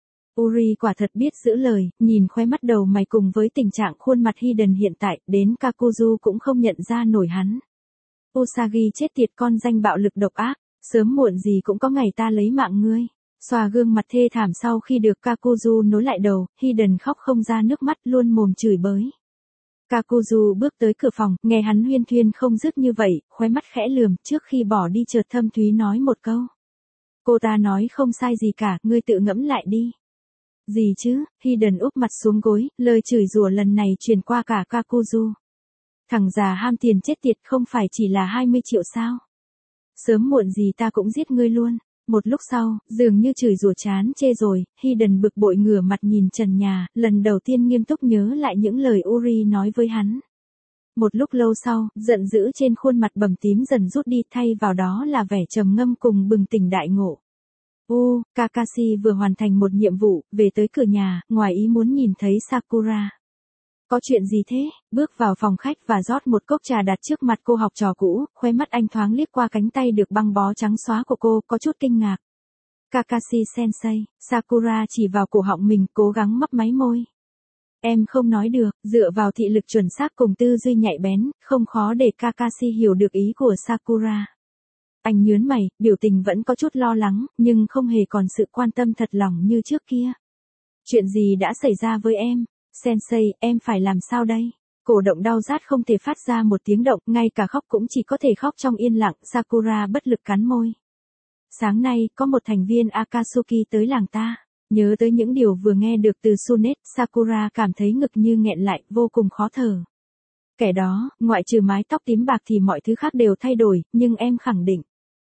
Uri quả thật biết giữ lời, nhìn khóe mắt đầu mày cùng với tình trạng khuôn mặt Hidden hiện tại, đến Kakuzu cũng không nhận ra nổi hắn. Usagi chết tiệt, con danh bạo lực độc ác, sớm muộn gì cũng có ngày ta lấy mạng ngươi. Xòa gương mặt thê thảm sau khi được Kakuzu nối lại đầu, Hidden khóc không ra nước mắt, luôn mồm chửi bới. Kakuzu bước tới cửa phòng, nghe hắn huyên thuyên không dứt như vậy, khóe mắt khẽ lườm, trước khi bỏ đi chợt thâm thúy nói một câu. Cô ta nói không sai gì cả, ngươi tự ngẫm lại đi. Gì chứ? Hidden úp mặt xuống gối, lời chửi rủa lần này truyền qua cả Kakuzu. Thằng già ham tiền chết tiệt, không phải chỉ là hai mươi triệu sao? Sớm muộn gì ta cũng giết ngươi luôn. Một lúc sau, dường như chửi rủa chán chê rồi, Hidden bực bội ngửa mặt nhìn trần nhà, lần đầu tiên nghiêm túc nhớ lại những lời Uri nói với hắn. Một lúc lâu sau, giận dữ trên khuôn mặt bầm tím dần rút đi, thay vào đó là vẻ trầm ngâm cùng bừng tỉnh đại ngộ. U, Kakashi vừa hoàn thành một nhiệm vụ, về tới cửa nhà, ngoài ý muốn nhìn thấy Sakura. Có chuyện gì thế? Bước vào phòng khách và rót một cốc trà đặt trước mặt cô học trò cũ, khóe mắt anh thoáng liếc qua cánh tay được băng bó trắng xóa của cô, có chút kinh ngạc. Kakashi sensei, Sakura chỉ vào cổ họng mình, cố gắng mấp máy môi. Em không nói được, dựa vào thị lực chuẩn xác cùng tư duy nhạy bén, không khó để Kakashi hiểu được ý của Sakura. Anh nhớn mày, biểu tình vẫn có chút lo lắng, nhưng không hề còn sự quan tâm thật lòng như trước kia. Chuyện gì đã xảy ra với em? Sensei, em phải làm sao đây? Cổ động đau rát không thể phát ra một tiếng động, ngay cả khóc cũng chỉ có thể khóc trong yên lặng, Sakura bất lực cắn môi. Sáng nay, có một thành viên Akatsuki tới làng ta. Nhớ tới những điều vừa nghe được từ Tsunade, Sakura cảm thấy ngực như nghẹn lại, vô cùng khó thở. Kẻ đó, ngoại trừ mái tóc tím bạc thì mọi thứ khác đều thay đổi, nhưng em khẳng định.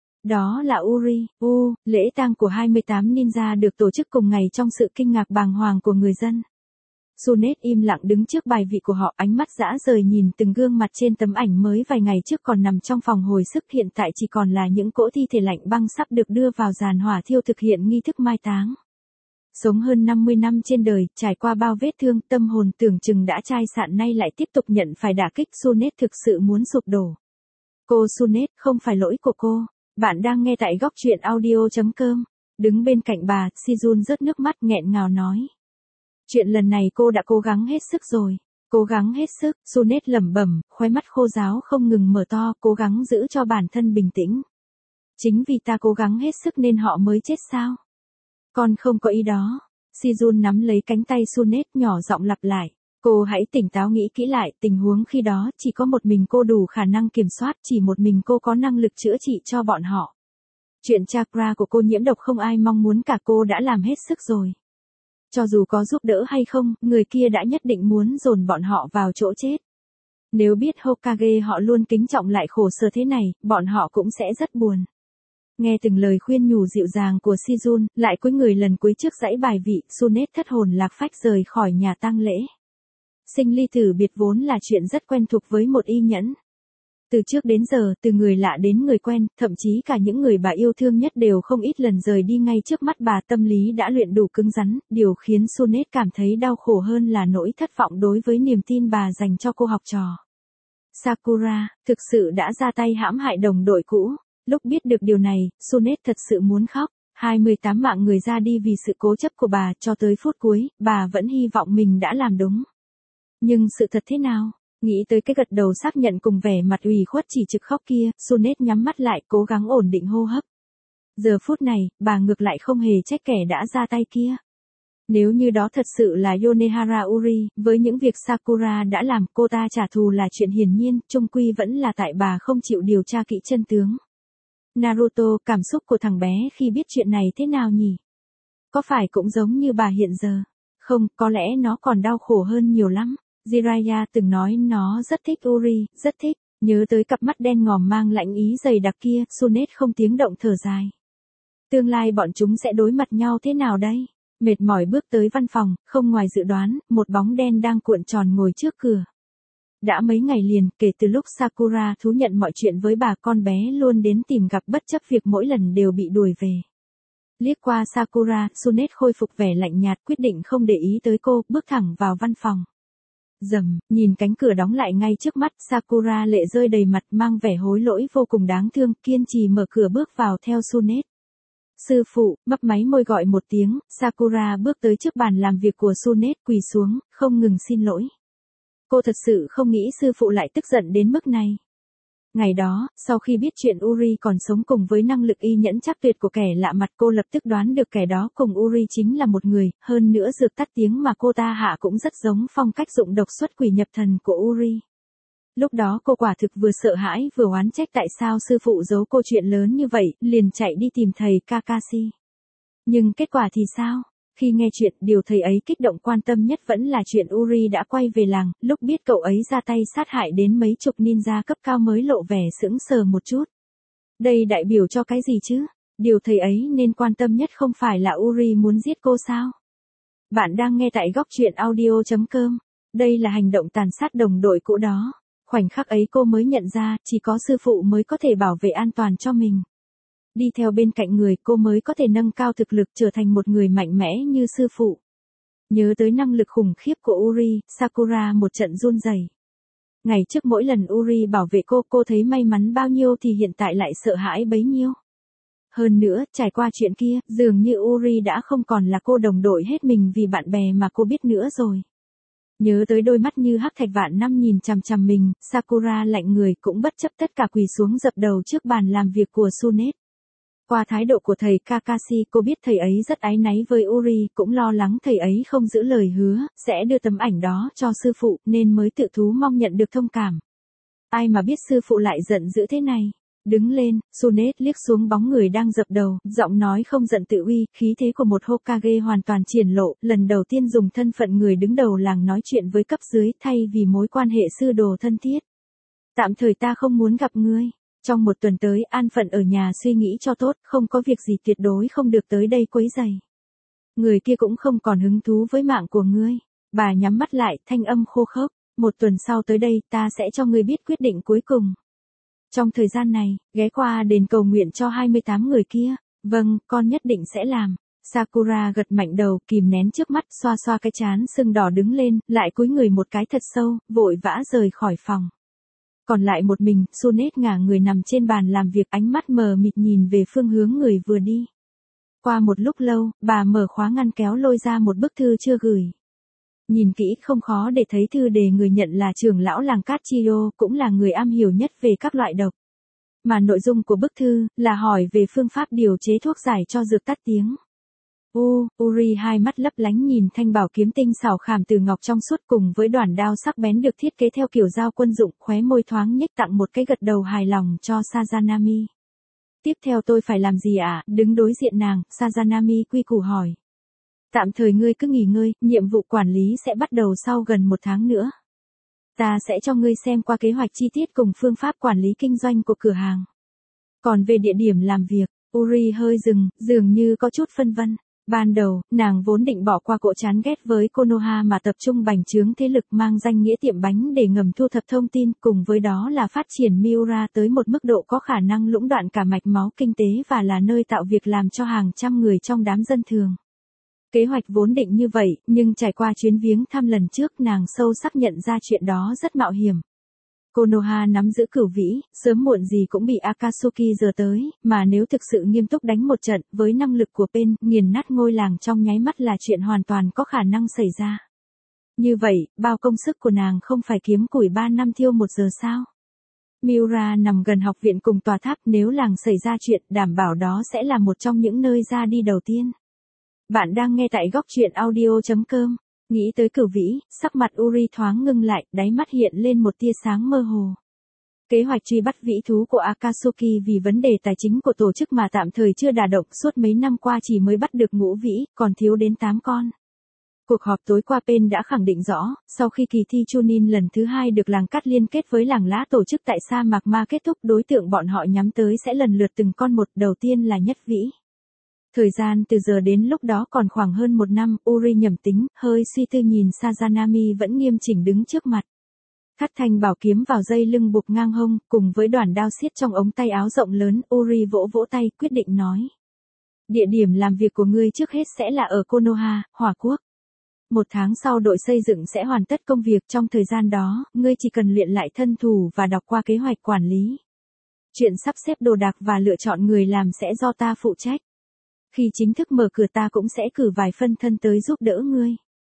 Đó là Uri. U, lễ tang của hai mươi tám ninja được tổ chức cùng ngày trong sự kinh ngạc bàng hoàng của người dân. Tsunade im lặng đứng trước bài vị của họ, ánh mắt dã rời nhìn từng gương mặt trên tấm ảnh mới vài ngày trước còn nằm trong phòng hồi sức, hiện tại chỉ còn là những cỗ thi thể lạnh băng sắp được đưa vào giàn hỏa thiêu thực hiện nghi thức mai táng. Sống hơn năm mươi năm trên đời, trải qua bao vết thương, tâm hồn tưởng chừng đã chai sạn nay lại tiếp tục nhận phải đả kích, Tsunade thực sự muốn sụp đổ. Cô Tsunade, không phải lỗi của cô. Bạn đang nghe tại góc truyện audio chấm com. Đứng bên cạnh bà, Sejun rớt nước mắt nghẹn ngào nói. Chuyện lần này cô đã cố gắng hết sức rồi. Cố gắng hết sức, Tsunade lẩm bẩm, khóe mắt khô ráo không ngừng mở to, cố gắng giữ cho bản thân bình tĩnh. Chính vì ta cố gắng hết sức nên họ mới chết sao? Con không có ý đó. Sejun nắm lấy cánh tay Tsunade, nhỏ giọng lặp lại. Cô hãy tỉnh táo nghĩ kỹ lại, tình huống khi đó chỉ có một mình cô đủ khả năng kiểm soát, chỉ một mình cô có năng lực chữa trị cho bọn họ. Chuyện chakra của cô nhiễm độc không ai mong muốn cả, cô đã làm hết sức rồi. Cho dù có giúp đỡ hay không, người kia đã nhất định muốn dồn bọn họ vào chỗ chết. Nếu biết Hokage họ luôn kính trọng lại khổ sở thế này, bọn họ cũng sẽ rất buồn. Nghe từng lời khuyên nhủ dịu dàng của Sejun, lại cúi người lần cuối trước dãy bài vị, Tsunade thất hồn lạc phách rời khỏi nhà tang lễ. Sinh ly tử biệt vốn là chuyện rất quen thuộc với một y nhẫn. Từ trước đến giờ, từ người lạ đến người quen, thậm chí cả những người bà yêu thương nhất đều không ít lần rời đi ngay trước mắt bà, tâm lý đã luyện đủ cứng rắn, điều khiến Tsunade cảm thấy đau khổ hơn là nỗi thất vọng đối với niềm tin bà dành cho cô học trò. Sakura, thực sự đã ra tay hãm hại đồng đội cũ. Lúc biết được điều này, Tsunade thật sự muốn khóc. hai mươi tám mạng người ra đi vì sự cố chấp của bà, cho tới phút cuối, bà vẫn hy vọng mình đã làm đúng. Nhưng sự thật thế nào? Nghĩ tới cái gật đầu xác nhận cùng vẻ mặt ủy khuất chỉ trực khóc kia, Tsunade nhắm mắt lại cố gắng ổn định hô hấp. Giờ phút này, bà ngược lại không hề trách kẻ đã ra tay kia. Nếu như đó thật sự là Yonehara Uri, với những việc Sakura đã làm, cô ta trả thù là chuyện hiển nhiên, chung quy vẫn là tại bà không chịu điều tra kỹ chân tướng. Naruto, cảm xúc của thằng bé khi biết chuyện này thế nào nhỉ? Có phải cũng giống như bà hiện giờ? Không, có lẽ nó còn đau khổ hơn nhiều lắm. Jiraiya từng nói nó rất thích Uri, rất thích. Nhớ tới cặp mắt đen ngòm mang lãnh ý dày đặc kia, Tsunade không tiếng động thở dài. Tương lai bọn chúng sẽ đối mặt nhau thế nào đây? Mệt mỏi bước tới văn phòng, không ngoài dự đoán, một bóng đen đang cuộn tròn ngồi trước cửa. Đã mấy ngày liền, kể từ lúc Sakura thú nhận mọi chuyện với bà, con bé luôn đến tìm gặp bất chấp việc mỗi lần đều bị đuổi về. Liếc qua Sakura, Tsunade khôi phục vẻ lạnh nhạt, quyết định không để ý tới cô, bước thẳng vào văn phòng. Rầm, nhìn cánh cửa đóng lại ngay trước mắt, Sakura lệ rơi đầy mặt, mang vẻ hối lỗi vô cùng đáng thương, kiên trì mở cửa bước vào theo Tsunade. Sư phụ, mấp máy môi gọi một tiếng, Sakura bước tới trước bàn làm việc của Tsunade, quỳ xuống, không ngừng xin lỗi. Cô thật sự không nghĩ sư phụ lại tức giận đến mức này. Ngày đó, sau khi biết chuyện Uri còn sống cùng với năng lực y nhẫn chắc tuyệt của kẻ lạ mặt, cô lập tức đoán được kẻ đó cùng Uri chính là một người, hơn nữa dược tắt tiếng mà cô ta hạ cũng rất giống phong cách dụng độc xuất quỷ nhập thần của Uri. Lúc đó cô quả thực vừa sợ hãi vừa oán trách tại sao sư phụ giấu cô chuyện lớn như vậy, liền chạy đi tìm thầy Kakashi. Nhưng kết quả thì sao? Khi nghe chuyện, điều thầy ấy kích động quan tâm nhất vẫn là chuyện Uri đã quay về làng, lúc biết cậu ấy ra tay sát hại đến mấy chục ninja cấp cao mới lộ vẻ sững sờ một chút. Đây đại biểu cho cái gì chứ? Điều thầy ấy nên quan tâm nhất không phải là Uri muốn giết cô sao? Bạn đang nghe tại góc truyện audio chấm com. Đây là hành động tàn sát đồng đội cũ đó. Khoảnh khắc ấy cô mới nhận ra, chỉ có sư phụ mới có thể bảo vệ an toàn cho mình. Đi theo bên cạnh người cô mới có thể nâng cao thực lực trở thành một người mạnh mẽ như sư phụ. Nhớ tới năng lực khủng khiếp của Uri, Sakura một trận run rẩy. Ngày trước mỗi lần Uri bảo vệ cô, cô thấy may mắn bao nhiêu thì hiện tại lại sợ hãi bấy nhiêu. Hơn nữa, trải qua chuyện kia, dường như Uri đã không còn là cô đồng đội hết mình vì bạn bè mà cô biết nữa rồi. Nhớ tới đôi mắt như hắc thạch vạn năm nhìn chằm chằm mình, Sakura lạnh người cũng bất chấp tất cả quỳ xuống dập đầu trước bàn làm việc của Tsunade. Qua thái độ của thầy Kakashi, cô biết thầy ấy rất áy náy với Uri, cũng lo lắng thầy ấy không giữ lời hứa, sẽ đưa tấm ảnh đó cho sư phụ, nên mới tự thú mong nhận được thông cảm. Ai mà biết sư phụ lại giận dữ thế này. Đứng lên, Tsunade liếc xuống bóng người đang dập đầu, giọng nói không giận tự uy, khí thế của một Hokage hoàn toàn triển lộ, lần đầu tiên dùng thân phận người đứng đầu làng nói chuyện với cấp dưới thay vì mối quan hệ sư đồ thân thiết. Tạm thời ta không muốn gặp ngươi. Trong một tuần tới, an phận ở nhà suy nghĩ cho tốt, không có việc gì tuyệt đối không được tới đây quấy rầy. Người kia cũng không còn hứng thú với mạng của ngươi. Bà nhắm mắt lại, thanh âm khô khốc. Một tuần sau tới đây, ta sẽ cho ngươi biết quyết định cuối cùng. Trong thời gian này, ghé qua đền cầu nguyện cho hai mươi tám người kia. Vâng, con nhất định sẽ làm. Sakura gật mạnh đầu, kìm nén trước mắt, xoa xoa cái trán sưng đỏ đứng lên, lại cúi người một cái thật sâu, vội vã rời khỏi phòng. Còn lại một mình, Tsunade ngả người nằm trên bàn làm việc, ánh mắt mờ mịt nhìn về phương hướng người vừa đi. Qua một lúc lâu, bà mở khóa ngăn kéo lôi ra một bức thư chưa gửi. Nhìn kỹ không khó để thấy thư đề người nhận là trưởng lão làng Cachio, cũng là người am hiểu nhất về các loại độc. Mà nội dung của bức thư là hỏi về phương pháp điều chế thuốc giải cho dược tắt tiếng. U, Uri hai mắt lấp lánh nhìn thanh bảo kiếm tinh xảo khảm từ ngọc trong suốt cùng với đoạn đao sắc bén được thiết kế theo kiểu dao quân dụng, khóe môi thoáng nhếch tặng một cái gật đầu hài lòng cho Sazanami. Tiếp theo tôi phải làm gì ạ? À? Đứng đối diện nàng, Sazanami quy củ hỏi. Tạm thời ngươi cứ nghỉ ngơi, nhiệm vụ quản lý sẽ bắt đầu sau gần một tháng nữa. Ta sẽ cho ngươi xem qua kế hoạch chi tiết cùng phương pháp quản lý kinh doanh của cửa hàng. Còn về địa điểm làm việc, Uri hơi dừng, dường như có chút phân vân. Ban đầu, nàng vốn định bỏ qua cỗ chán ghét với Konoha mà tập trung bành trướng thế lực mang danh nghĩa tiệm bánh để ngầm thu thập thông tin, cùng với đó là phát triển Miura tới một mức độ có khả năng lũng đoạn cả mạch máu kinh tế và là nơi tạo việc làm cho hàng trăm người trong đám dân thường. Kế hoạch vốn định như vậy, nhưng trải qua chuyến viếng thăm lần trước nàng sâu sắc nhận ra chuyện đó rất mạo hiểm. Konoha nắm giữ cửu vĩ, sớm muộn gì cũng bị Akatsuki giờ tới, mà nếu thực sự nghiêm túc đánh một trận, với năng lực của Pen, nghiền nát ngôi làng trong nháy mắt là chuyện hoàn toàn có khả năng xảy ra. Như vậy, bao công sức của nàng không phải kiếm củi ba năm thiêu một giờ sao? Miura nằm gần học viện cùng tòa tháp, nếu làng xảy ra chuyện, đảm bảo đó sẽ là một trong những nơi ra đi đầu tiên. Bạn đang nghe tại góc truyện audio chấm com. Nghĩ tới cửu vĩ, sắc mặt Uri thoáng ngưng lại, đáy mắt hiện lên một tia sáng mơ hồ. Kế hoạch truy bắt vĩ thú của Akatsuki vì vấn đề tài chính của tổ chức mà tạm thời chưa đả động, suốt mấy năm qua chỉ mới bắt được ngũ vĩ, còn thiếu đến tám con. Cuộc họp tối qua Pen đã khẳng định rõ, sau khi kỳ thi Chunin lần thứ hai được làng cắt liên kết với làng lá tổ chức tại sa mạc Ma kết thúc, đối tượng bọn họ nhắm tới sẽ lần lượt từng con một, đầu tiên là nhất vĩ. Thời gian từ giờ đến lúc đó còn khoảng hơn một năm, Uri nhẩm tính, hơi suy tư nhìn Sazanami vẫn nghiêm chỉnh đứng trước mặt. Thắt thanh bảo kiếm vào dây lưng buộc ngang hông, cùng với đoạn đao xiết trong ống tay áo rộng lớn, Uri vỗ vỗ tay, quyết định nói. Địa điểm làm việc của ngươi trước hết sẽ là ở Konoha, Hỏa Quốc. Một tháng sau đội xây dựng sẽ hoàn tất công việc, trong thời gian đó, ngươi chỉ cần luyện lại thân thủ và đọc qua kế hoạch quản lý. Chuyện sắp xếp đồ đạc và lựa chọn người làm sẽ do ta phụ trách. Khi chính thức mở cửa ta cũng sẽ cử vài phân thân tới giúp đỡ ngươi.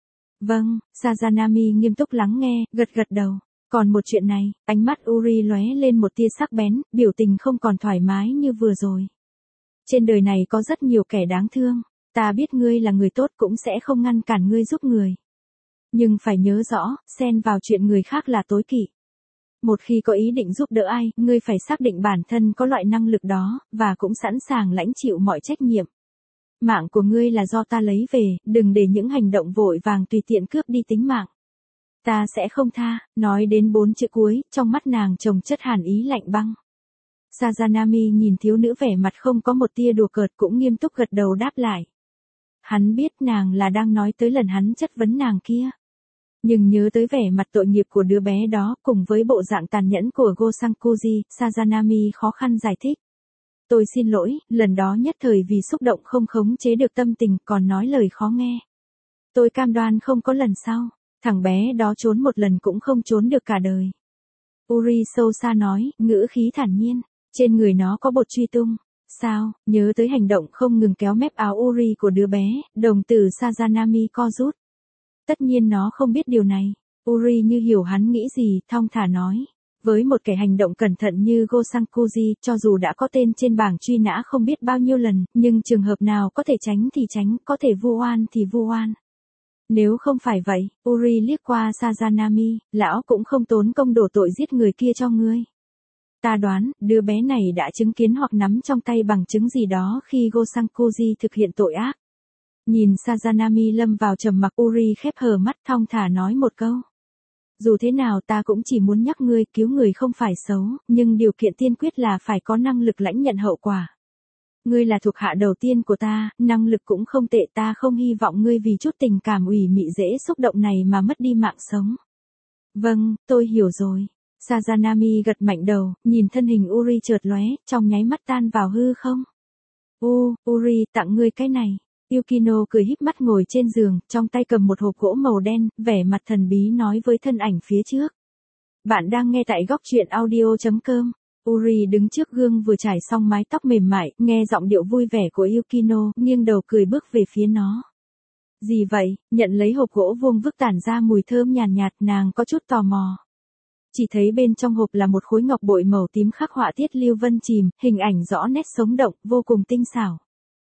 Vâng, Sazanami nghiêm túc lắng nghe, gật gật đầu. Còn một chuyện này, ánh mắt Uri lóe lên một tia sắc bén, biểu tình không còn thoải mái như vừa rồi. Trên đời này có rất nhiều kẻ đáng thương, ta biết ngươi là người tốt cũng sẽ không ngăn cản ngươi giúp người. Nhưng phải nhớ rõ, xen vào chuyện người khác là tối kỵ. Một khi có ý định giúp đỡ ai, ngươi phải xác định bản thân có loại năng lực đó, và cũng sẵn sàng lãnh chịu mọi trách nhiệm. Mạng của ngươi là do ta lấy về, đừng để những hành động vội vàng tùy tiện cướp đi tính mạng. Ta sẽ không tha, nói đến bốn chữ cuối, trong mắt nàng chồng chất hàn ý lạnh băng. Sazanami nhìn thiếu nữ vẻ mặt không có một tia đùa cợt cũng nghiêm túc gật đầu đáp lại. Hắn biết nàng là đang nói tới lần hắn chất vấn nàng kia. Nhưng nhớ tới vẻ mặt tội nghiệp của đứa bé đó cùng với bộ dạng tàn nhẫn của Go Sankuji, Sazanami khó khăn giải thích. Tôi xin lỗi, lần đó nhất thời vì xúc động không khống chế được tâm tình còn nói lời khó nghe. Tôi cam đoan không có lần sau, thằng bé đó trốn một lần cũng không trốn được cả đời. Uri sâu xa nói, ngữ khí thản nhiên, trên người nó có bột truy tung. Sao, nhớ tới hành động không ngừng kéo mép áo Uri của đứa bé, đồng tử Sazanami co rút. Tất nhiên nó không biết điều này. Uri như hiểu hắn nghĩ gì, thong thả nói. Với một kẻ hành động cẩn thận như Go Sankuji, cho dù đã có tên trên bảng truy nã không biết bao nhiêu lần, nhưng trường hợp nào có thể tránh thì tránh, có thể vu oan thì vu oan. Nếu không phải vậy, Uri liếc qua Sazanami, lão cũng không tốn công đổ tội giết người kia cho ngươi. Ta đoán, đứa bé này đã chứng kiến hoặc nắm trong tay bằng chứng gì đó khi Go Sankuji thực hiện tội ác. Nhìn Sazanami lâm vào trầm mặc, Uri khép hờ mắt thong thả nói một câu. Dù thế nào ta cũng chỉ muốn nhắc ngươi, cứu người không phải xấu, nhưng điều kiện tiên quyết là phải có năng lực lãnh nhận hậu quả. Ngươi là thuộc hạ đầu tiên của ta, năng lực cũng không tệ, ta không hy vọng ngươi vì chút tình cảm ủy mị dễ xúc động này mà mất đi mạng sống. Vâng, tôi hiểu rồi. Sazanami gật mạnh đầu, nhìn thân hình Uri chợt lóe, trong nháy mắt tan vào hư không. U, Uri, tặng ngươi cái này. Yukino cười híp mắt ngồi trên giường, trong tay cầm một hộp gỗ màu đen, vẻ mặt thần bí nói với thân ảnh phía trước. Bạn đang nghe tại góc truyện audio chấm com. Uri đứng trước gương vừa trải xong mái tóc mềm mại, nghe giọng điệu vui vẻ của Yukino, nghiêng đầu cười bước về phía nó. Gì vậy? Nhận lấy hộp gỗ vuông vức tản ra mùi thơm nhàn nhạt, nhạt, nàng có chút tò mò. Chỉ thấy bên trong hộp là một khối ngọc bội màu tím khắc họa tiết lưu vân chìm, hình ảnh rõ nét sống động, vô cùng tinh xảo.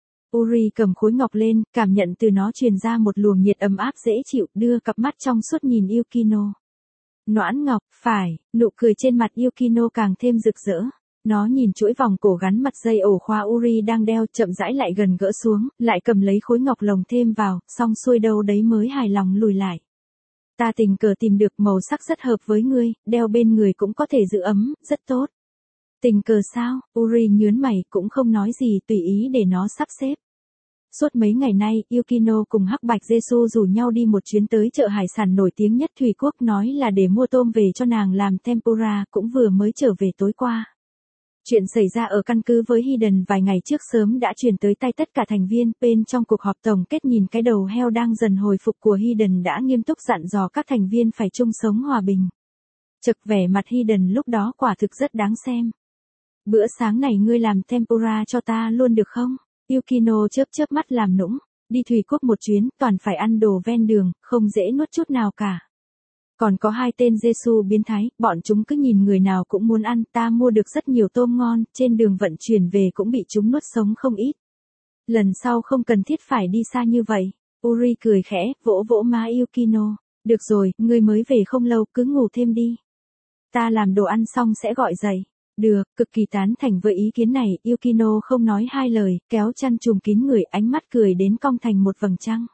Uri cầm khối ngọc lên, cảm nhận từ nó truyền ra một luồng nhiệt ấm áp dễ chịu, đưa cặp mắt trong suốt nhìn Yukino. Noãn ngọc, phải, nụ cười trên mặt Yukino càng thêm rực rỡ. Nó nhìn chuỗi vòng cổ gắn mặt dây ổ khóa Uri đang đeo, chậm rãi lại gần gỡ xuống, lại cầm lấy khối ngọc lồng thêm vào, xong xuôi đâu đấy mới hài lòng lùi lại. Ta tình cờ tìm được màu sắc rất hợp với ngươi, đeo bên người cũng có thể giữ ấm, rất tốt. Tình cờ sao? Uri nhướng mày, cũng không nói gì, tùy ý để nó sắp xếp. Suốt mấy ngày nay, Yukino cùng Hắc Bạch Jesu rủ nhau đi một chuyến tới chợ hải sản nổi tiếng nhất Thủy Quốc, nói là để mua tôm về cho nàng làm tempura, cũng vừa mới trở về tối qua. Chuyện xảy ra ở căn cứ với Hiden vài ngày trước sớm đã truyền tới tay tất cả thành viên, bên trong cuộc họp tổng kết nhìn cái đầu heo đang dần hồi phục của Hiden đã nghiêm túc dặn dò các thành viên phải chung sống hòa bình. Chực vẻ mặt Hiden lúc đó quả thực rất đáng xem. Bữa sáng này ngươi làm tempura cho ta luôn được không? Yukino chớp chớp mắt làm nũng, đi Thủy Quốc một chuyến, toàn phải ăn đồ ven đường, không dễ nuốt chút nào cả. Còn có hai tên Jesu biến thái, bọn chúng cứ nhìn người nào cũng muốn ăn, ta mua được rất nhiều tôm ngon, trên đường vận chuyển về cũng bị chúng nuốt sống không ít. Lần sau không cần thiết phải đi xa như vậy. Uri cười khẽ, vỗ vỗ má Yukino. Được rồi, ngươi mới về không lâu, cứ ngủ thêm đi. Ta làm đồ ăn xong sẽ gọi dậy. Được, cực kỳ tán thành với ý kiến này, Yukino không nói hai lời, kéo chăn trùm kín người, ánh mắt cười đến cong thành một vầng trăng.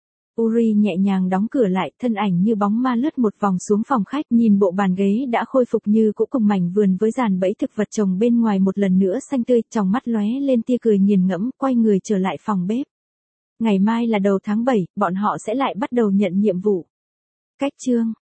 Uri nhẹ nhàng đóng cửa lại, thân ảnh như bóng ma lướt một vòng xuống phòng khách, nhìn bộ bàn ghế đã khôi phục như cũ cùng mảnh vườn với dàn bẫy thực vật trồng bên ngoài một lần nữa xanh tươi, trong mắt lóe lên tia cười nghiền ngẫm, quay người trở lại phòng bếp. Ngày mai là đầu tháng bảy, bọn họ sẽ lại bắt đầu nhận nhiệm vụ. Cách chương